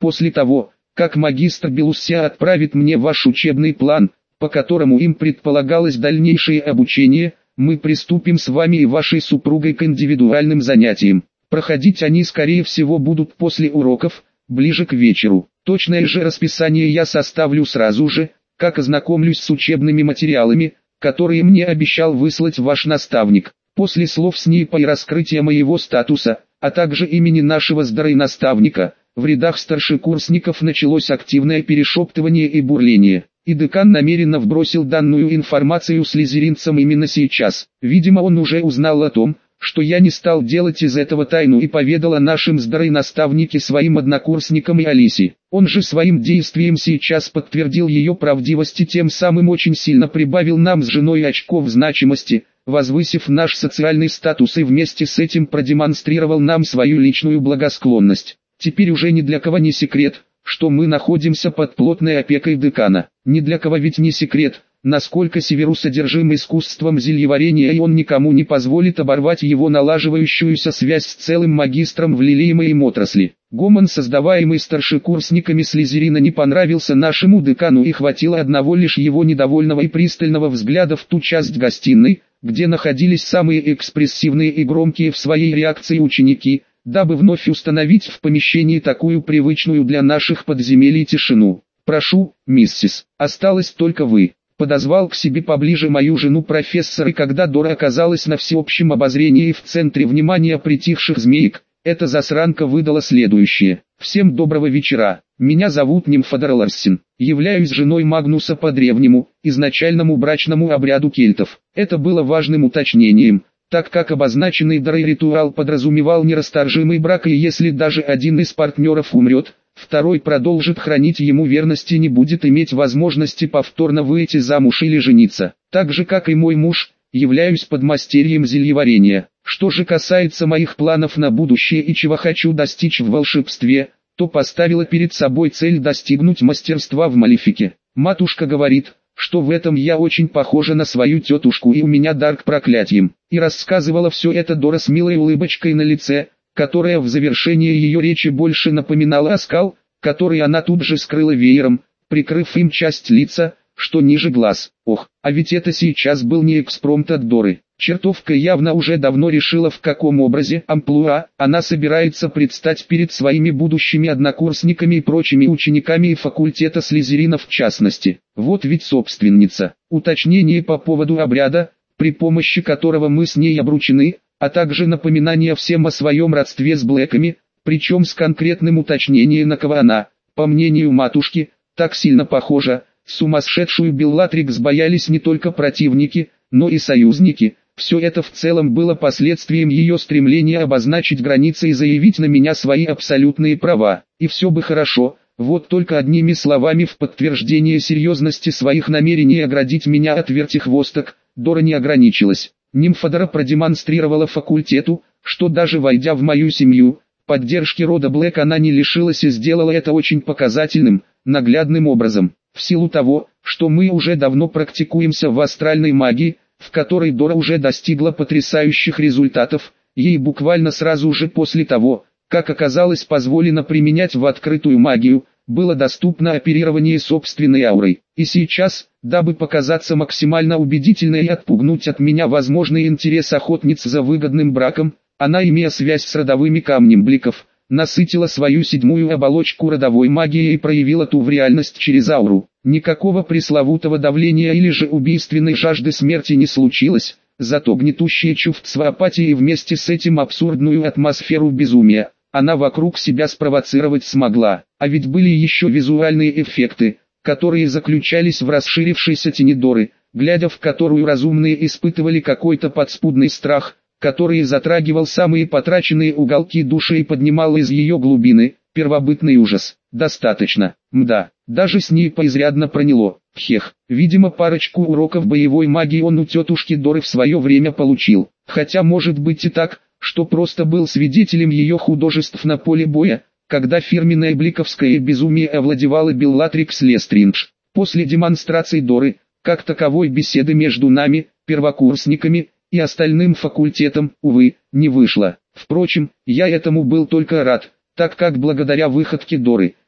После того, как магистр Белуссия отправит мне ваш учебный план, по которому им предполагалось дальнейшее обучение, мы приступим с вами и вашей супругой к индивидуальным занятиям. Проходить они скорее всего будут после уроков, ближе к вечеру. Точное же расписание я составлю сразу же, как ознакомлюсь с учебными материалами, которые мне обещал выслать ваш наставник. После слов с ней и раскрытия моего статуса, а также имени нашего здорового наставника, в рядах старшекурсников началось активное перешептывание и бурление. И декан намеренно вбросил данную информацию слизеринцам именно сейчас. Видимо, он уже узнал о том, что я не стал делать из этого тайну и поведал о нашем здоровом наставнике своим однокурсникам и Алисе. Он же своим действием сейчас подтвердил ее правдивость и тем самым очень сильно прибавил нам с женой очков значимости, возвысив наш социальный статус и вместе с этим продемонстрировал нам свою личную благосклонность. Теперь уже ни для кого не секрет, что мы находимся под плотной опекой декана. Ни для кого ведь не секрет, насколько Северус одержим искусством зельеварения, и он никому не позволит оборвать его налаживающуюся связь с целым магистром в лелеемой им отрасли. Гомон, создаваемый старшекурсниками Слизерина, не понравился нашему декану, и хватило одного лишь его недовольного и пристального взгляда в ту часть гостиной, где находились самые экспрессивные и громкие в своей реакции ученики, дабы вновь установить в помещении такую привычную для наших подземелий тишину. «Прошу, миссис, осталось только вы». Подозвал к себе поближе мою жену профессор, и когда Дора оказалась на всеобщем обозрении и в центре внимания притихших змеек, эта засранка выдала следующее. «Всем доброго вечера, меня зовут Нимфодора Ларсен, являюсь женой Магнуса по древнему, изначальному брачному обряду кельтов». Это было важным уточнением, так как обозначенный Дорой ритуал подразумевал нерасторжимый брак, и если даже один из партнеров умрет, второй продолжит хранить ему верность и не будет иметь возможности повторно выйти замуж или жениться. Так же как и мой муж, являюсь подмастерьем зельеварения. Что же касается моих планов на будущее и чего хочу достичь в волшебстве, то поставила перед собой цель достигнуть мастерства в малефике. Матушка говорит, что в этом я очень похожа на свою тетушку и у меня дар к проклятиям. И рассказывала все это Дора с милой улыбочкой на лице, которая в завершении ее речи больше напоминала оскал, который она тут же скрыла веером, прикрыв им часть лица, что ниже глаз. Ох, а ведь это сейчас был не экспромт от Доры. Чертовка явно уже давно решила, в каком образе, амплуа, она собирается предстать перед своими будущими однокурсниками и прочими учениками факультета Слизерина в частности. Вот ведь собственница. Уточнение по поводу обряда, при помощи которого мы с ней обручены, а также напоминание всем о своем родстве с Блэками, причем с конкретным уточнением, на кого она, по мнению матушки, так сильно похожа. Сумасшедшую Беллатрикс боялись не только противники, но и союзники. Все это в целом было последствием ее стремления обозначить границы и заявить на меня свои абсолютные права. И все бы хорошо, вот только одними словами в подтверждение серьезности своих намерений оградить меня от вертихвосток, Дора не ограничилась. Нимфодора продемонстрировала факультету, что даже войдя в мою семью, поддержки рода Блэк она не лишилась и сделала это очень показательным, наглядным образом. В силу того, что мы уже давно практикуемся в астральной магии, в которой Дора уже достигла потрясающих результатов, ей буквально сразу же после того, как оказалось позволено применять в открытую магию, было доступно оперирование собственной аурой. И сейчас, дабы показаться максимально убедительной и отпугнуть от меня возможный интерес охотниц за выгодным браком, она, имея связь с родовыми камнем Бликов, насытила свою седьмую оболочку родовой магией и проявила ту в реальность через ауру. Никакого пресловутого давления или же убийственной жажды смерти не случилось, зато гнетущее чувство апатии и вместе с этим абсурдную атмосферу безумия она вокруг себя спровоцировать смогла. А ведь были еще визуальные эффекты, которые заключались в расширившейся тени Доры, глядя в которую разумные испытывали какой-то подспудный страх, который затрагивал самые потраченные уголки души и поднимал из ее глубины первобытный ужас. Достаточно, мда, даже с ней поизрядно проняло. Хех, видимо парочку уроков боевой магии он у тетушки Доры в свое время получил. Хотя может быть и так, что просто был свидетелем ее художеств на поле боя, когда фирменное бликовское безумие овладевало Беллатрикс Лестридж. После демонстрации Доры, как таковой беседы между нами, первокурсниками, и остальным факультетом, увы, не вышло. Впрочем, я этому был только рад, так как благодаря выходке Доры,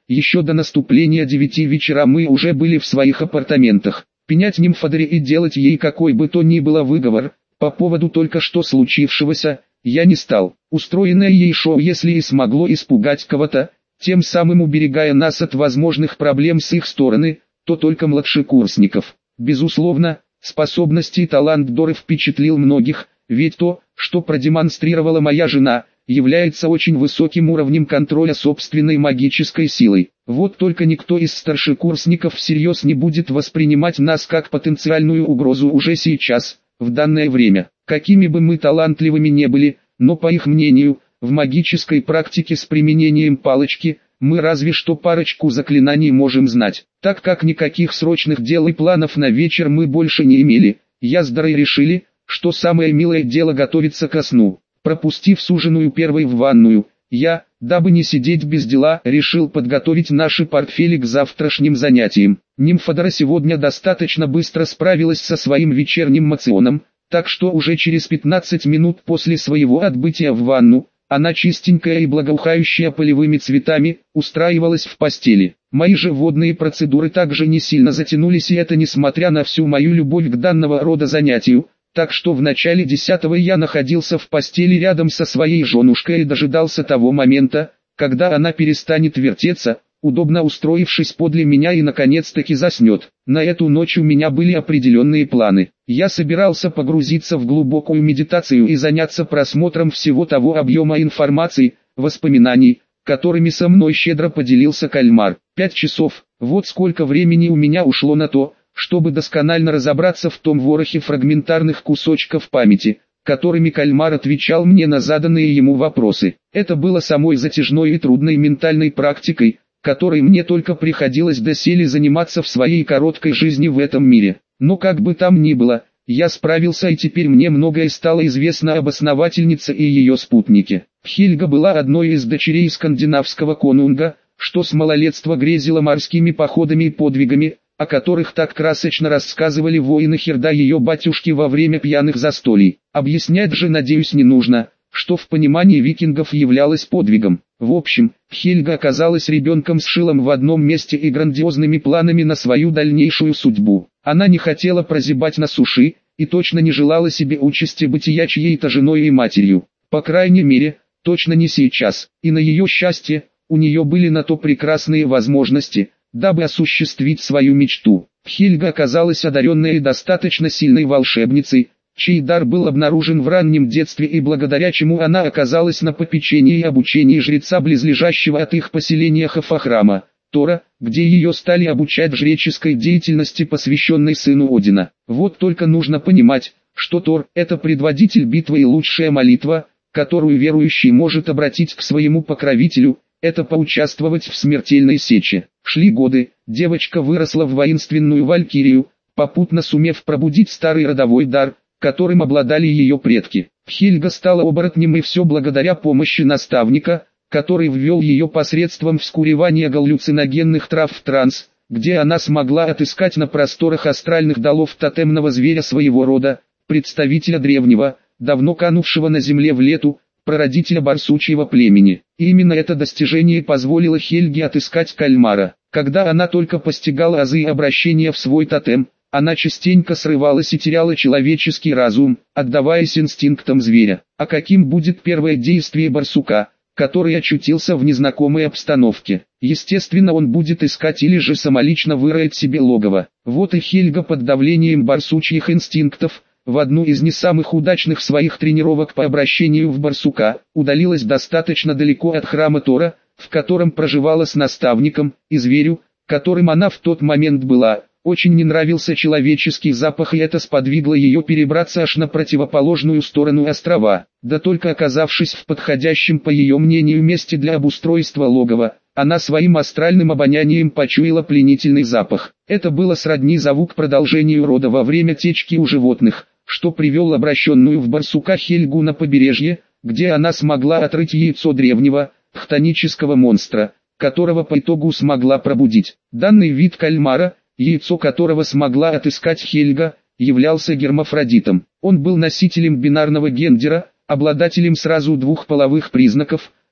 еще до наступления девяти вечера мы уже были в своих апартаментах. Пенять нимфодоре и делать ей какой бы то ни было выговор, по поводу только что случившегося, я не стал. Устроенное ей шоу, если и смогло испугать кого-то, тем самым уберегая нас от возможных проблем с их стороны, то только младшекурсников. Безусловно, способности и талант Доры впечатлил многих, ведь то, что продемонстрировала моя жена, является очень высоким уровнем контроля собственной магической силой. Вот только никто из старшекурсников всерьез не будет воспринимать нас как потенциальную угрозу уже сейчас, в данное время. Какими бы мы талантливыми не были, но по их мнению, в магической практике с применением палочки, мы разве что парочку заклинаний можем знать. Так как никаких срочных дел и планов на вечер мы больше не имели, я с Дарой решили, что самое милое дело готовится ко сну. Пропустив суженую первой в ванную, я, дабы не сидеть без дела, решил подготовить наши портфели к завтрашним занятиям. Нимфодора сегодня достаточно быстро справилась со своим вечерним моционом, так что уже через пятнадцать минут после своего отбытия в ванну, она чистенькая и благоухающая полевыми цветами, устраивалась в постели. Мои же водные процедуры также не сильно затянулись, и это несмотря на всю мою любовь к данного рода занятию, так что в начале десятого я находился в постели рядом со своей женушкой и дожидался того момента, когда она перестанет вертеться, удобно устроившись подле меня и наконец-таки заснет. На эту ночь у меня были определенные планы. Я собирался погрузиться в глубокую медитацию и заняться просмотром всего того объема информации, воспоминаний, которыми со мной щедро поделился Кальмар. Пять часов, вот сколько времени у меня ушло на то, чтобы досконально разобраться в том ворохе фрагментарных кусочков памяти, которыми Кальмар отвечал мне на заданные ему вопросы. Это было самой затяжной и трудной ментальной практикой, которой мне только приходилось доселе заниматься в своей короткой жизни в этом мире. Но как бы там ни было, я справился, и теперь мне многое стало известно об основательнице и ее спутнике. Хельга была одной из дочерей скандинавского конунга, что с малолетства грезила морскими походами и подвигами, о которых так красочно рассказывали воины Херда ее батюшки во время пьяных застолий. Объяснять же, надеюсь, не нужно, что в понимании викингов являлось подвигом. В общем, Хельга оказалась ребенком с шилом в одном месте и грандиозными планами на свою дальнейшую судьбу. Она не хотела прозябать на суше, и точно не желала себе участи бытия чьей-то женой и матерью. По крайней мере, точно не сейчас. И на ее счастье, у нее были на то прекрасные возможности, дабы осуществить свою мечту. Хельга оказалась одаренной и достаточно сильной волшебницей, чей дар был обнаружен в раннем детстве и благодаря чему она оказалась на попечении и обучении жреца близлежащего от их поселения Хафахрама, Тора, где ее стали обучать жреческой деятельности, посвященной сыну Одина. Вот только нужно понимать, что Тор – это предводитель битвы и лучшая молитва, которую верующий может обратить к своему покровителю, это поучаствовать в смертельной сече. Шли годы, девочка выросла в воинственную валькирию, попутно сумев пробудить старый родовой дар, которым обладали ее предки. Хельга стала оборотнем, и все благодаря помощи наставника, который ввел ее посредством вскуривания галлюциногенных трав в транс, где она смогла отыскать на просторах астральных долов тотемного зверя своего рода, представителя древнего, давно канувшего на земле в лету, прародителя барсучьего племени. И именно это достижение позволило Хельге отыскать Кальмара. Когда она только постигала азы обращения в свой тотем, она частенько срывалась и теряла человеческий разум, отдаваясь инстинктам зверя. А каким будет первое действие барсука, который очутился в незнакомой обстановке? Естественно, он будет искать или же самолично выроет себе логово. Вот и Хельга под давлением барсучьих инстинктов, в одну из не самых удачных своих тренировок по обращению в барсука, удалилась достаточно далеко от храма Тора, в котором проживала с наставником, и зверю, которым она в тот момент была, очень не нравился человеческий запах, и это сподвигло ее перебраться аж на противоположную сторону острова. Да только оказавшись в подходящем, по ее мнению, месте для обустройства логова, она своим астральным обонянием почуяла пленительный запах. Это было сродни зову к продолжению рода во время течки у животных, что привел обращенную в барсука Хельгу на побережье, где она смогла отрыть яйцо древнего, хтонического монстра, которого по итогу смогла пробудить. Данный вид кальмара, яйцо которого смогла отыскать Хельга, являлся гермафродитом. Он был носителем бинарного гендера, обладателем сразу двух половых признаков,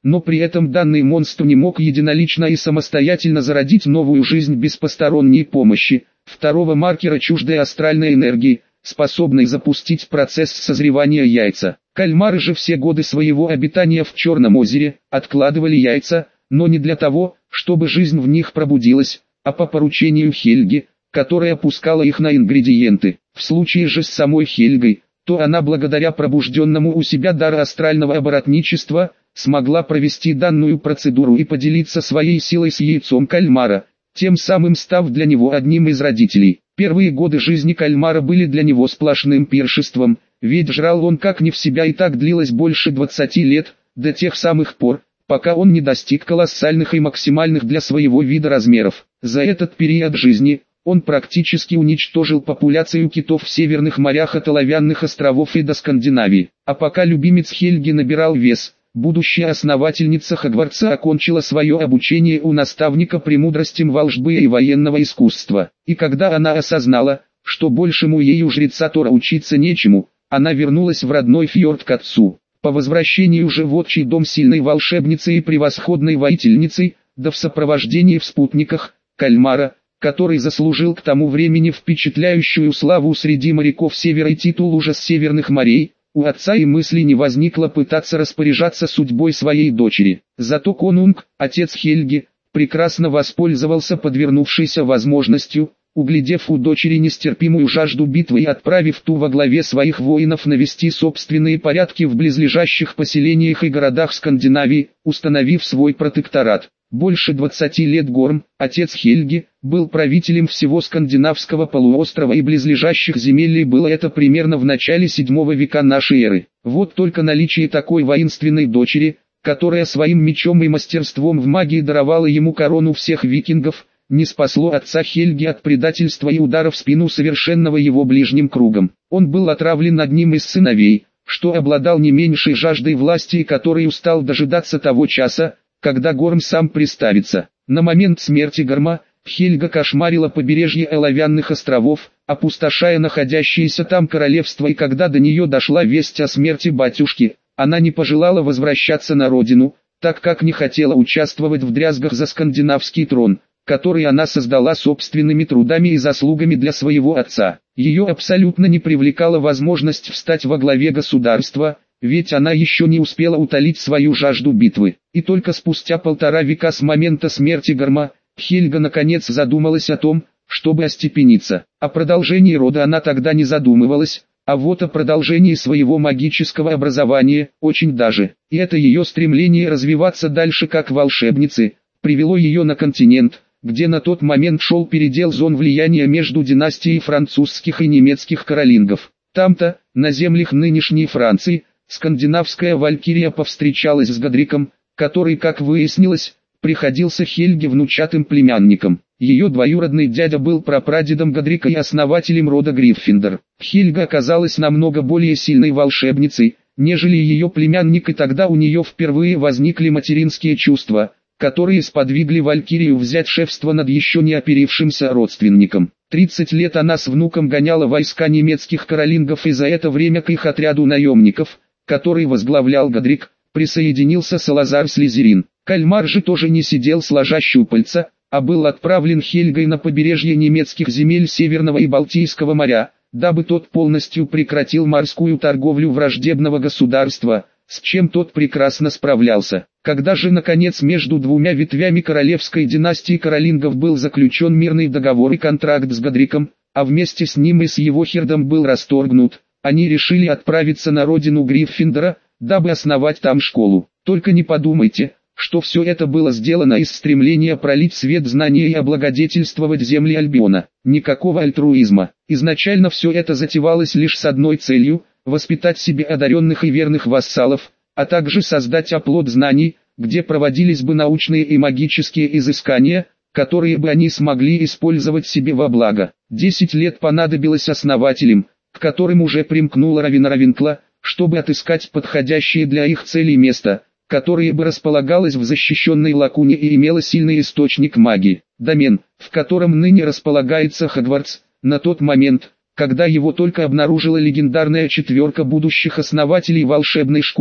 но при этом данный монстр не мог единолично и самостоятельно зародить новую жизнь без посторонней помощи, второго маркера чуждой астральной энергии, способной запустить процесс созревания яйца. Кальмары же все годы своего обитания в Черном озере откладывали яйца, но не для того, чтобы жизнь в них пробудилась, а по поручению Хельги, которая пускала их на ингредиенты. В случае же с самой Хельгой, то она благодаря пробужденному у себя дару астрального оборотничества, смогла провести данную процедуру и поделиться своей силой с яйцом кальмара, тем самым став для него одним из родителей. Первые годы жизни кальмара были для него сплошным пиршеством, ведь жрал он как не в себя, и так длилось больше двадцати лет, до тех самых пор, пока он не достиг колоссальных и максимальных для своего вида размеров. За этот период жизни он практически уничтожил популяцию китов в северных морях от Оловянных островов и до Скандинавии. А пока любимец Хельги набирал вес, будущая основательница Хогвартса окончила свое обучение у наставника премудростям волшбы и военного искусства. И когда она осознала, что большему ею жреца Тора учиться нечему, она вернулась в родной фьорд к отцу. По возвращению же в отчий дом сильной волшебницы и превосходной воительницей, да в сопровождении в спутниках, кальмара, который заслужил к тому времени впечатляющую славу среди моряков Севера и титул ужас северных морей, у отца и мысли не возникло пытаться распоряжаться судьбой своей дочери. Зато конунг, отец Хельги, прекрасно воспользовался подвернувшейся возможностью, углядев у дочери нестерпимую жажду битвы и отправив ту во главе своих воинов навести собственные порядки в близлежащих поселениях и городах Скандинавии, установив свой протекторат. Больше двадцати лет Горм, отец Хельги, был правителем всего скандинавского полуострова и близлежащих земель, и было это примерно в начале седьмого века нашей эры. Вот только наличие такой воинственной дочери, которая своим мечом и мастерством в магии даровала ему корону всех викингов, не спасло отца Хельги от предательства и удара в спину совершенного его ближним кругом. Он был отравлен одним из сыновей, что обладал не меньшей жаждой власти и который устал дожидаться того часа, когда Горм сам приставится. На момент смерти Горма, Хельга кошмарила побережье Оловянных островов, опустошая находящиеся там королевства, и когда до нее дошла весть о смерти батюшки, она не пожелала возвращаться на родину, так как не хотела участвовать в дрязгах за скандинавский трон, который она создала собственными трудами и заслугами для своего отца. Ее абсолютно не привлекала возможность встать во главе государства, ведь она еще не успела утолить свою жажду битвы. И только спустя полтора века с момента смерти Горма, Хельга наконец задумалась о том, чтобы остепениться. О продолжении рода она тогда не задумывалась, а вот о продолжении своего магического образования очень даже. И это ее стремление развиваться дальше как волшебницы привело ее на континент, где на тот момент шел передел зон влияния между династией французских и немецких каролингов. Там-то, на землях нынешней Франции, скандинавская валькирия повстречалась с Годриком, который, как выяснилось, приходился Хельге внучатым племянником. Ее двоюродный дядя был прапрадедом Годрика и основателем рода Гриффиндор. Хельга оказалась намного более сильной волшебницей, нежели ее племянник, и тогда у нее впервые возникли материнские чувства, которые сподвигли валькирию взять шефство над еще не оперившимся родственником. тридцать лет она с внуком гоняла войска немецких каролингов, и за это время к их отряду наемников, который возглавлял Годрик, присоединился Салазар Слизерин. Кальмар же тоже не сидел сложа щупальца, а был отправлен Хельгой на побережье немецких земель Северного и Балтийского моря, дабы тот полностью прекратил морскую торговлю враждебного государства, с чем тот прекрасно справлялся. Когда же наконец между двумя ветвями королевской династии каролингов был заключен мирный договор и контракт с Годриком, а вместе с ним и с его хердом был расторгнут, они решили отправиться на родину Гриффиндора, дабы основать там школу. Только не подумайте, что все это было сделано из стремления пролить свет знания и облагодетельствовать земли Альбиона. Никакого альтруизма. Изначально все это затевалось лишь с одной целью – воспитать себе одаренных и верных вассалов, а также создать оплот знаний, где проводились бы научные и магические изыскания, которые бы они смогли использовать себе во благо. Десять лет понадобилось основателям, к которым уже примкнула Равина Равенкла, чтобы отыскать подходящее для их целей место, которое бы располагалось в защищенной лакуне и имело сильный источник магии. Домен, в котором ныне располагается Хогвартс, на тот момент, когда его только обнаружила легендарная четверка будущих основателей волшебной школы,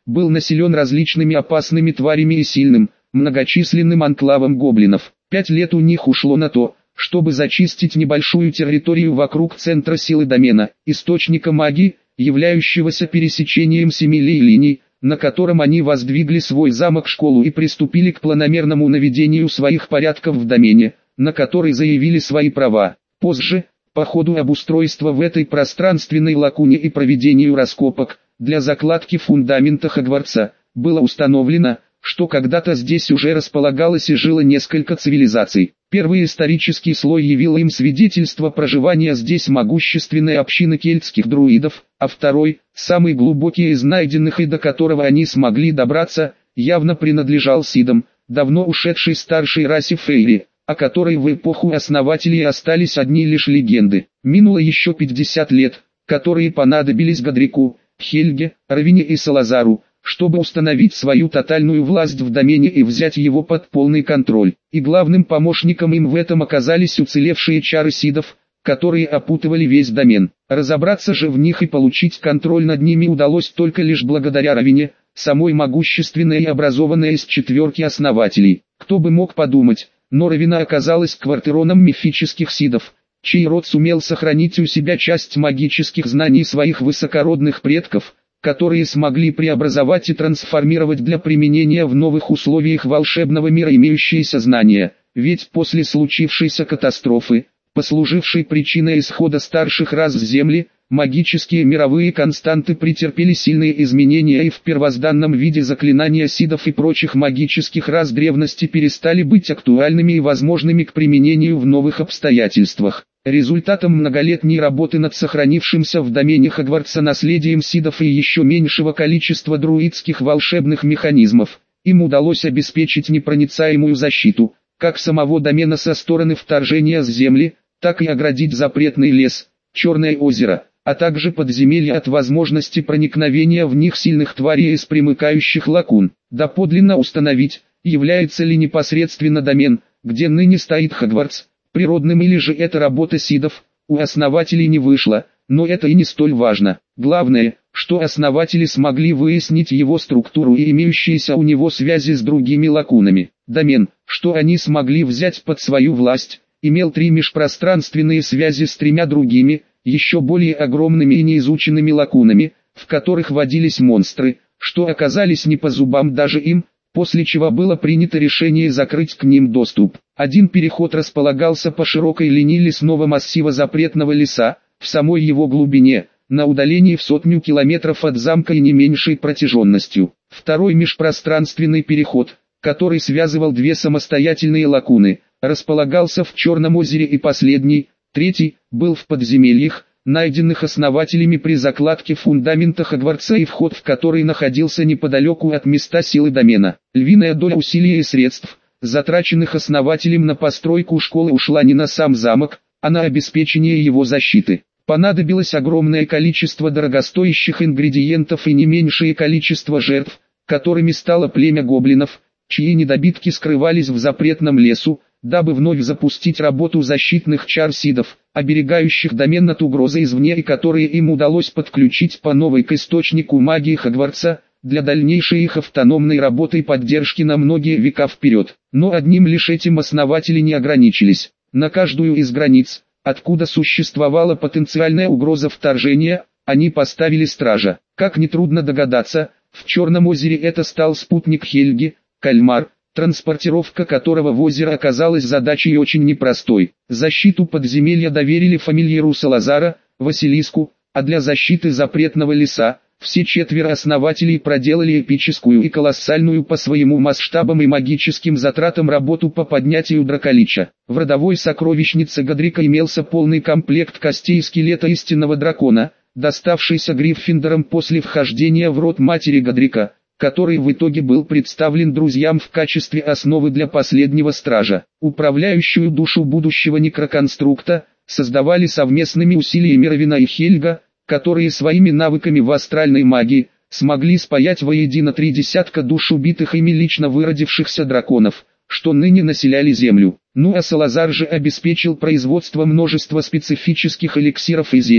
был населен различными опасными тварями и сильным, многочисленным анклавом гоблинов. Пять лет у них ушло на то, чтобы зачистить небольшую территорию вокруг центра силы домена, источника магии, являющегося пересечением семи линий, на котором они воздвигли свой замок-школу и приступили к планомерному наведению своих порядков в домене, на который заявили свои права. Позже, по ходу обустройства в этой пространственной лакуне и проведению раскопок, для закладки фундамента Хогвартса, было установлено, что когда-то здесь уже располагалось и жило несколько цивилизаций. Первый исторический слой явил им свидетельство проживания здесь могущественной общины кельтских друидов, а второй, самый глубокий из найденных и до которого они смогли добраться, явно принадлежал сидам, давно ушедшей старшей расе Фейри, о которой в эпоху основателей остались одни лишь легенды. Минуло еще пятьдесят лет, которые понадобились Годрику, Хельге, Равине и Салазару, чтобы установить свою тотальную власть в домене и взять его под полный контроль. И главным помощником им в этом оказались уцелевшие чары сидов, которые опутывали весь домен. Разобраться же в них и получить контроль над ними удалось только лишь благодаря Равине, самой могущественной и образованной из четверки основателей. Кто бы мог подумать, но Равина оказалась квартироном мифических сидов, чей род сумел сохранить у себя часть магических знаний своих высокородных предков, которые смогли преобразовать и трансформировать для применения в новых условиях волшебного мира имеющиеся знания, ведь после случившейся катастрофы, послужившей причиной исхода старших рас с Земли, магические мировые константы претерпели сильные изменения и в первозданном виде заклинания сидов и прочих магических рас древности перестали быть актуальными и возможными к применению в новых обстоятельствах. Результатом многолетней работы над сохранившимся в домене Хогвартса наследием сидов и еще меньшего количества друидских волшебных механизмов, им удалось обеспечить непроницаемую защиту, как самого домена со стороны вторжения с Земли, так и оградить запретный лес, Черное озеро, а также подземелья от возможности проникновения в них сильных тварей из примыкающих лакун. Доподлинно установить, является ли непосредственно домен, где ныне стоит Хогвартс, природным или же это работа сидов, у основателей не вышло, но это и не столь важно. Главное, что основатели смогли выяснить его структуру и имеющиеся у него связи с другими лакунами. Домен, что они смогли взять под свою власть, имел три межпространственные связи с тремя другими, еще более огромными и неизученными лакунами, в которых водились монстры, что оказались не по зубам даже им, после чего было принято решение закрыть к ним доступ. Один переход располагался по широкой линии лесного массива запретного леса, в самой его глубине, на удалении в сотню километров от замка и не меньшей протяженностью. Второй межпространственный переход, который связывал две самостоятельные лакуны, располагался в Черном озере, и последний, третий, был в подземельях, найденных основателями при закладке фундамента Хогвартса и вход в который находился неподалеку от места силы домена. Львиная доля усилий и средств, затраченных основателем на постройку школы, ушла не на сам замок, а на обеспечение его защиты. Понадобилось огромное количество дорогостоящих ингредиентов и не меньшее количество жертв, которыми стало племя гоблинов, чьи недобитки скрывались в запретном лесу, дабы вновь запустить работу защитных чар сидов, оберегающих домен от угрозы извне и которые им удалось подключить по новой к источнику магии Хогвартса, для дальнейшей их автономной работы и поддержки на многие века вперед. Но одним лишь этим основатели не ограничились. На каждую из границ, откуда существовала потенциальная угроза вторжения, они поставили стража. Как нетрудно догадаться, в Черном озере это стал спутник Хельги, кальмар, транспортировка которого в озеро оказалась задачей очень непростой. Защиту подземелья доверили фамильяру Салазара, Василиску, а для защиты запретного леса, все четверо основателей проделали эпическую и колоссальную по своему масштабам и магическим затратам работу по поднятию Драколича. В родовой сокровищнице Годрика имелся полный комплект костей скелета истинного дракона, доставшийся Гриффиндорам после вхождения в род матери Годрика, который в итоге был представлен друзьям в качестве основы для последнего стража. Управляющую душу будущего некроконструкта создавали совместными усилиями Равина и Хельга, которые своими навыками в астральной магии смогли спаять воедино три десятка душ убитых ими лично выродившихся драконов, что ныне населяли землю. Ну а Салазар же обеспечил производство множества специфических эликсиров и зелий,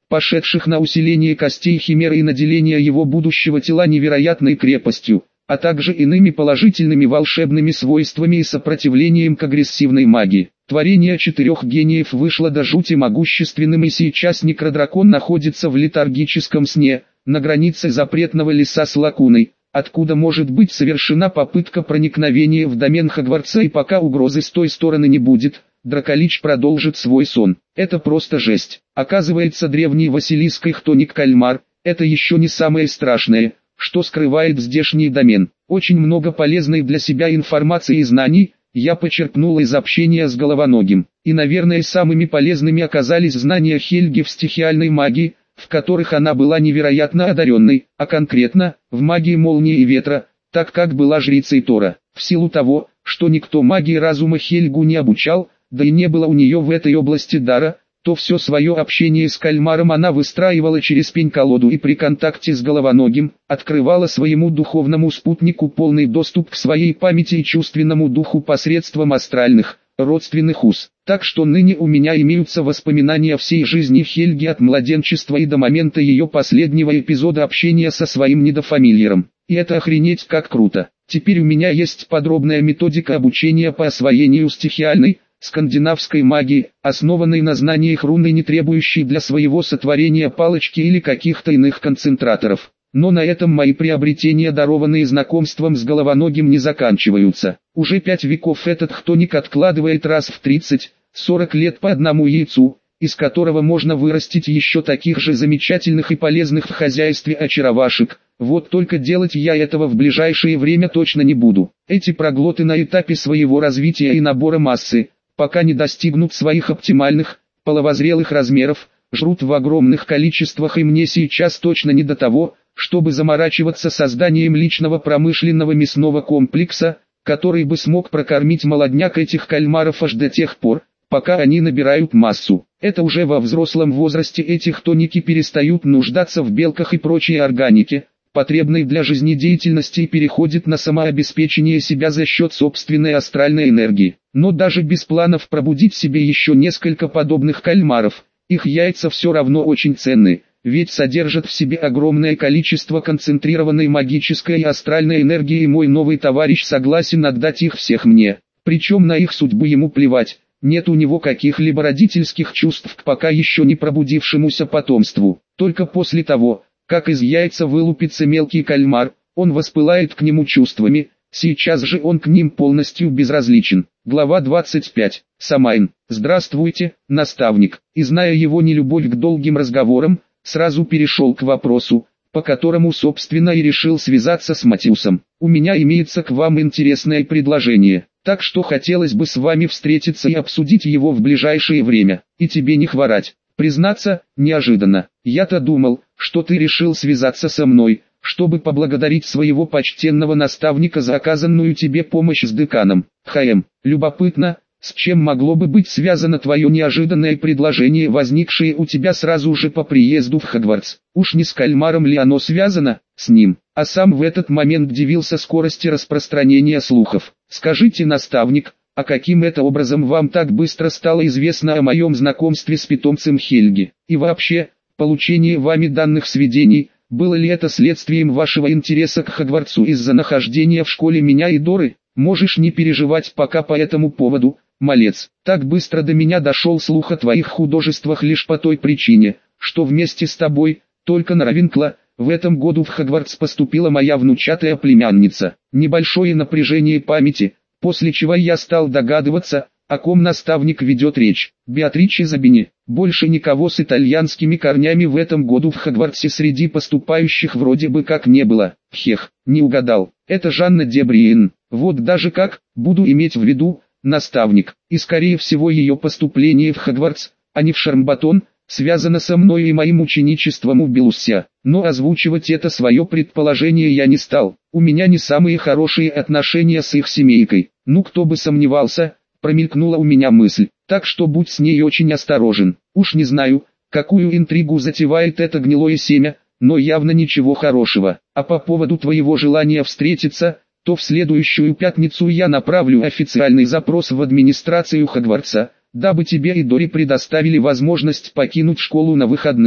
пошедших на усиление костей химеры и наделение его будущего тела невероятной крепостью, а также иными положительными волшебными свойствами и сопротивлением к агрессивной магии. Творение четырех гениев вышло до жути могущественным, и сейчас некродракон находится в летаргическом сне, на границе запретного леса с лакуной, откуда может быть совершена попытка проникновения в домен Хогвартса, и пока угрозы с той стороны не будет, Драколич продолжит свой сон. Это просто жесть. Оказывается, древний Василиск и Хтоник-Кальмар – это еще не самое страшное, что скрывает здешний домен. Очень много полезной для себя информации и знаний я почерпнул из общения с Головоногим. И, наверное, самыми полезными оказались знания Хельги в стихиальной магии, в которых она была невероятно одаренной, а конкретно, в магии молнии и ветра, так как была жрицей Тора. В силу того, что никто магии разума Хельгу не обучал, да и не было у нее в этой области дара, то все свое общение с Кальмаром она выстраивала через пень-колоду и при контакте с Головоногим, открывала своему духовному спутнику полный доступ к своей памяти и чувственному духу посредством астральных, родственных уз. Так что ныне у меня имеются воспоминания всей жизни Хельги от младенчества и до момента ее последнего эпизода общения со своим недофамильером. И это охренеть как круто. Теперь у меня есть подробная методика обучения по освоению стихиальной, скандинавской магии, основанной на знаниях руны, не требующей для своего сотворения палочки или каких-то иных концентраторов. Но на этом мои приобретения, дарованные знакомством с Головоногим, не заканчиваются. Уже пять веков этот Хтоник откладывает раз в тридцать-сорок лет по одному яйцу, из которого можно вырастить еще таких же замечательных и полезных в хозяйстве очаровашек. Вот только делать я этого в ближайшее время точно не буду. Эти проглоты на этапе своего развития и набора массы, пока не достигнут своих оптимальных, половозрелых размеров, жрут в огромных количествах, и мне сейчас точно не до того, чтобы заморачиваться созданием личного промышленного мясного комплекса, который бы смог прокормить молодняк этих кальмаров аж до тех пор, пока они набирают массу. Это уже во взрослом возрасте эти хтоники перестают нуждаться в белках и прочей органике, потребной для жизнедеятельности, и переходит на самообеспечение себя за счет собственной астральной энергии. Но даже без планов пробудить себе еще несколько подобных кальмаров, их яйца все равно очень ценны, ведь содержат в себе огромное количество концентрированной магической и астральной энергии, и мой новый товарищ согласен отдать их всех мне. Причем на их судьбу ему плевать, нет у него каких-либо родительских чувств к пока еще не пробудившемуся потомству. Только после того, как из яйца вылупится мелкий кальмар, он воспылает к нему чувствами, сейчас же он к ним полностью безразличен. Глава двадцать пять. Самайн. Здравствуйте, наставник. И зная его нелюбовь к долгим разговорам, сразу перешел к вопросу, по которому собственно и решил связаться с Матиусом. У меня имеется к вам интересное предложение, так что хотелось бы с вами встретиться и обсудить его в ближайшее время. И тебе не хворать. Признаться, неожиданно. Я-то думал, что ты решил связаться со мной, чтобы поблагодарить своего почтенного наставника за оказанную тебе помощь с деканом. Хм, любопытно, с чем могло бы быть связано твое неожиданное предложение, возникшее у тебя сразу же по приезду в Хогвартс? Уж не с кальмаром ли оно связано? С ним. А сам в этот момент дивился скорости распространения слухов. Скажите, наставник, а каким это образом вам так быстро стало известно о моем знакомстве с питомцем Хельги? И вообще, получение вами данных сведений, было ли это следствием вашего интереса к Хогвартсу из-за нахождения в школе меня и Доры? Можешь не переживать пока по этому поводу, малец. Так быстро до меня дошел слух о твоих художествах лишь по той причине, что вместе с тобой, только на Равенкла, в этом году в Хогвартс поступила моя внучатая племянница. Небольшое напряжение памяти, после чего я стал догадываться, о ком наставник ведет речь. Беатриче Забини. Больше никого с итальянскими корнями в этом году в Хогвартсе среди поступающих вроде бы как не было. Хех, не угадал. Это Жанна де Бриен. Вот даже как, буду иметь в виду, наставник. И скорее всего ее поступление в Хогвартс, а не в Шармбатон, связано со мной и моим ученичеством у Белусся. Но озвучивать это свое предположение я не стал. У меня не самые хорошие отношения с их семейкой. Ну кто бы сомневался, промелькнула у меня мысль. Так что будь с ней очень осторожен. Уж не знаю, какую интригу затевает это гнилое семя, но явно ничего хорошего. А по поводу твоего желания встретиться, то в следующую пятницу я направлю официальный запрос в администрацию Хогвартса, дабы тебе и Дори предоставили возможность покинуть школу на выходные.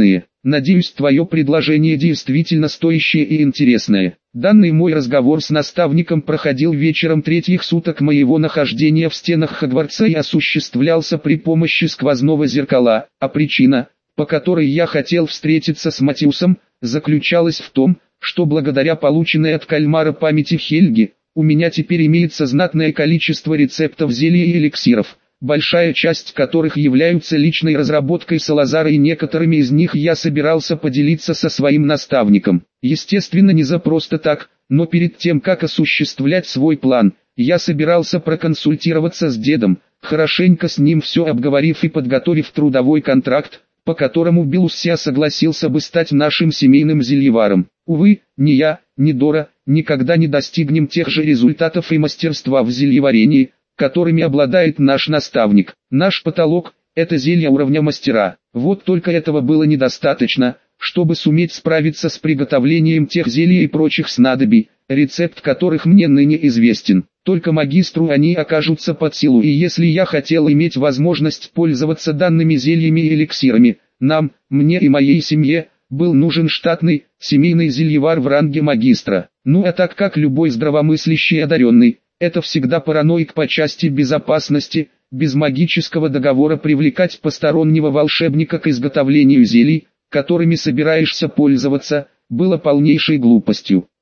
Надеюсь, твое предложение действительно стоящее и интересное. Данный мой разговор с наставником проходил вечером третьих суток моего нахождения в стенах Хогвартса и осуществлялся при помощи сквозного зеркала, а причина, по которой я хотел встретиться с Матиусом, заключалась в том, что благодаря полученной от кальмара памяти Хельги, у меня теперь имеется знатное количество рецептов зелий и эликсиров, большая часть которых являются личной разработкой Салазара, и некоторыми из них я собирался поделиться со своим наставником. Естественно, не за просто так, но перед тем, как осуществлять свой план, я собирался проконсультироваться с дедом, хорошенько с ним все обговорив и подготовив трудовой контракт, по которому Белуссия согласился бы стать нашим семейным зельеваром. Увы, ни я, ни Дора никогда не достигнем тех же результатов и мастерства в зельеварении, которыми обладает наш наставник. Наш потолок – это зелья уровня мастера. Вот только этого было недостаточно, чтобы суметь справиться с приготовлением тех зелий и прочих снадобий, рецепт которых мне ныне известен. Только магистру они окажутся под силу, и если я хотел иметь возможность пользоваться данными зельями и эликсирами, нам, мне и моей семье, был нужен штатный, семейный зельевар в ранге магистра. Ну а так как любой здравомыслящий одаренный, это всегда параноик по части безопасности, без магического договора привлекать постороннего волшебника к изготовлению зелий, которыми собираешься пользоваться, было полнейшей глупостью.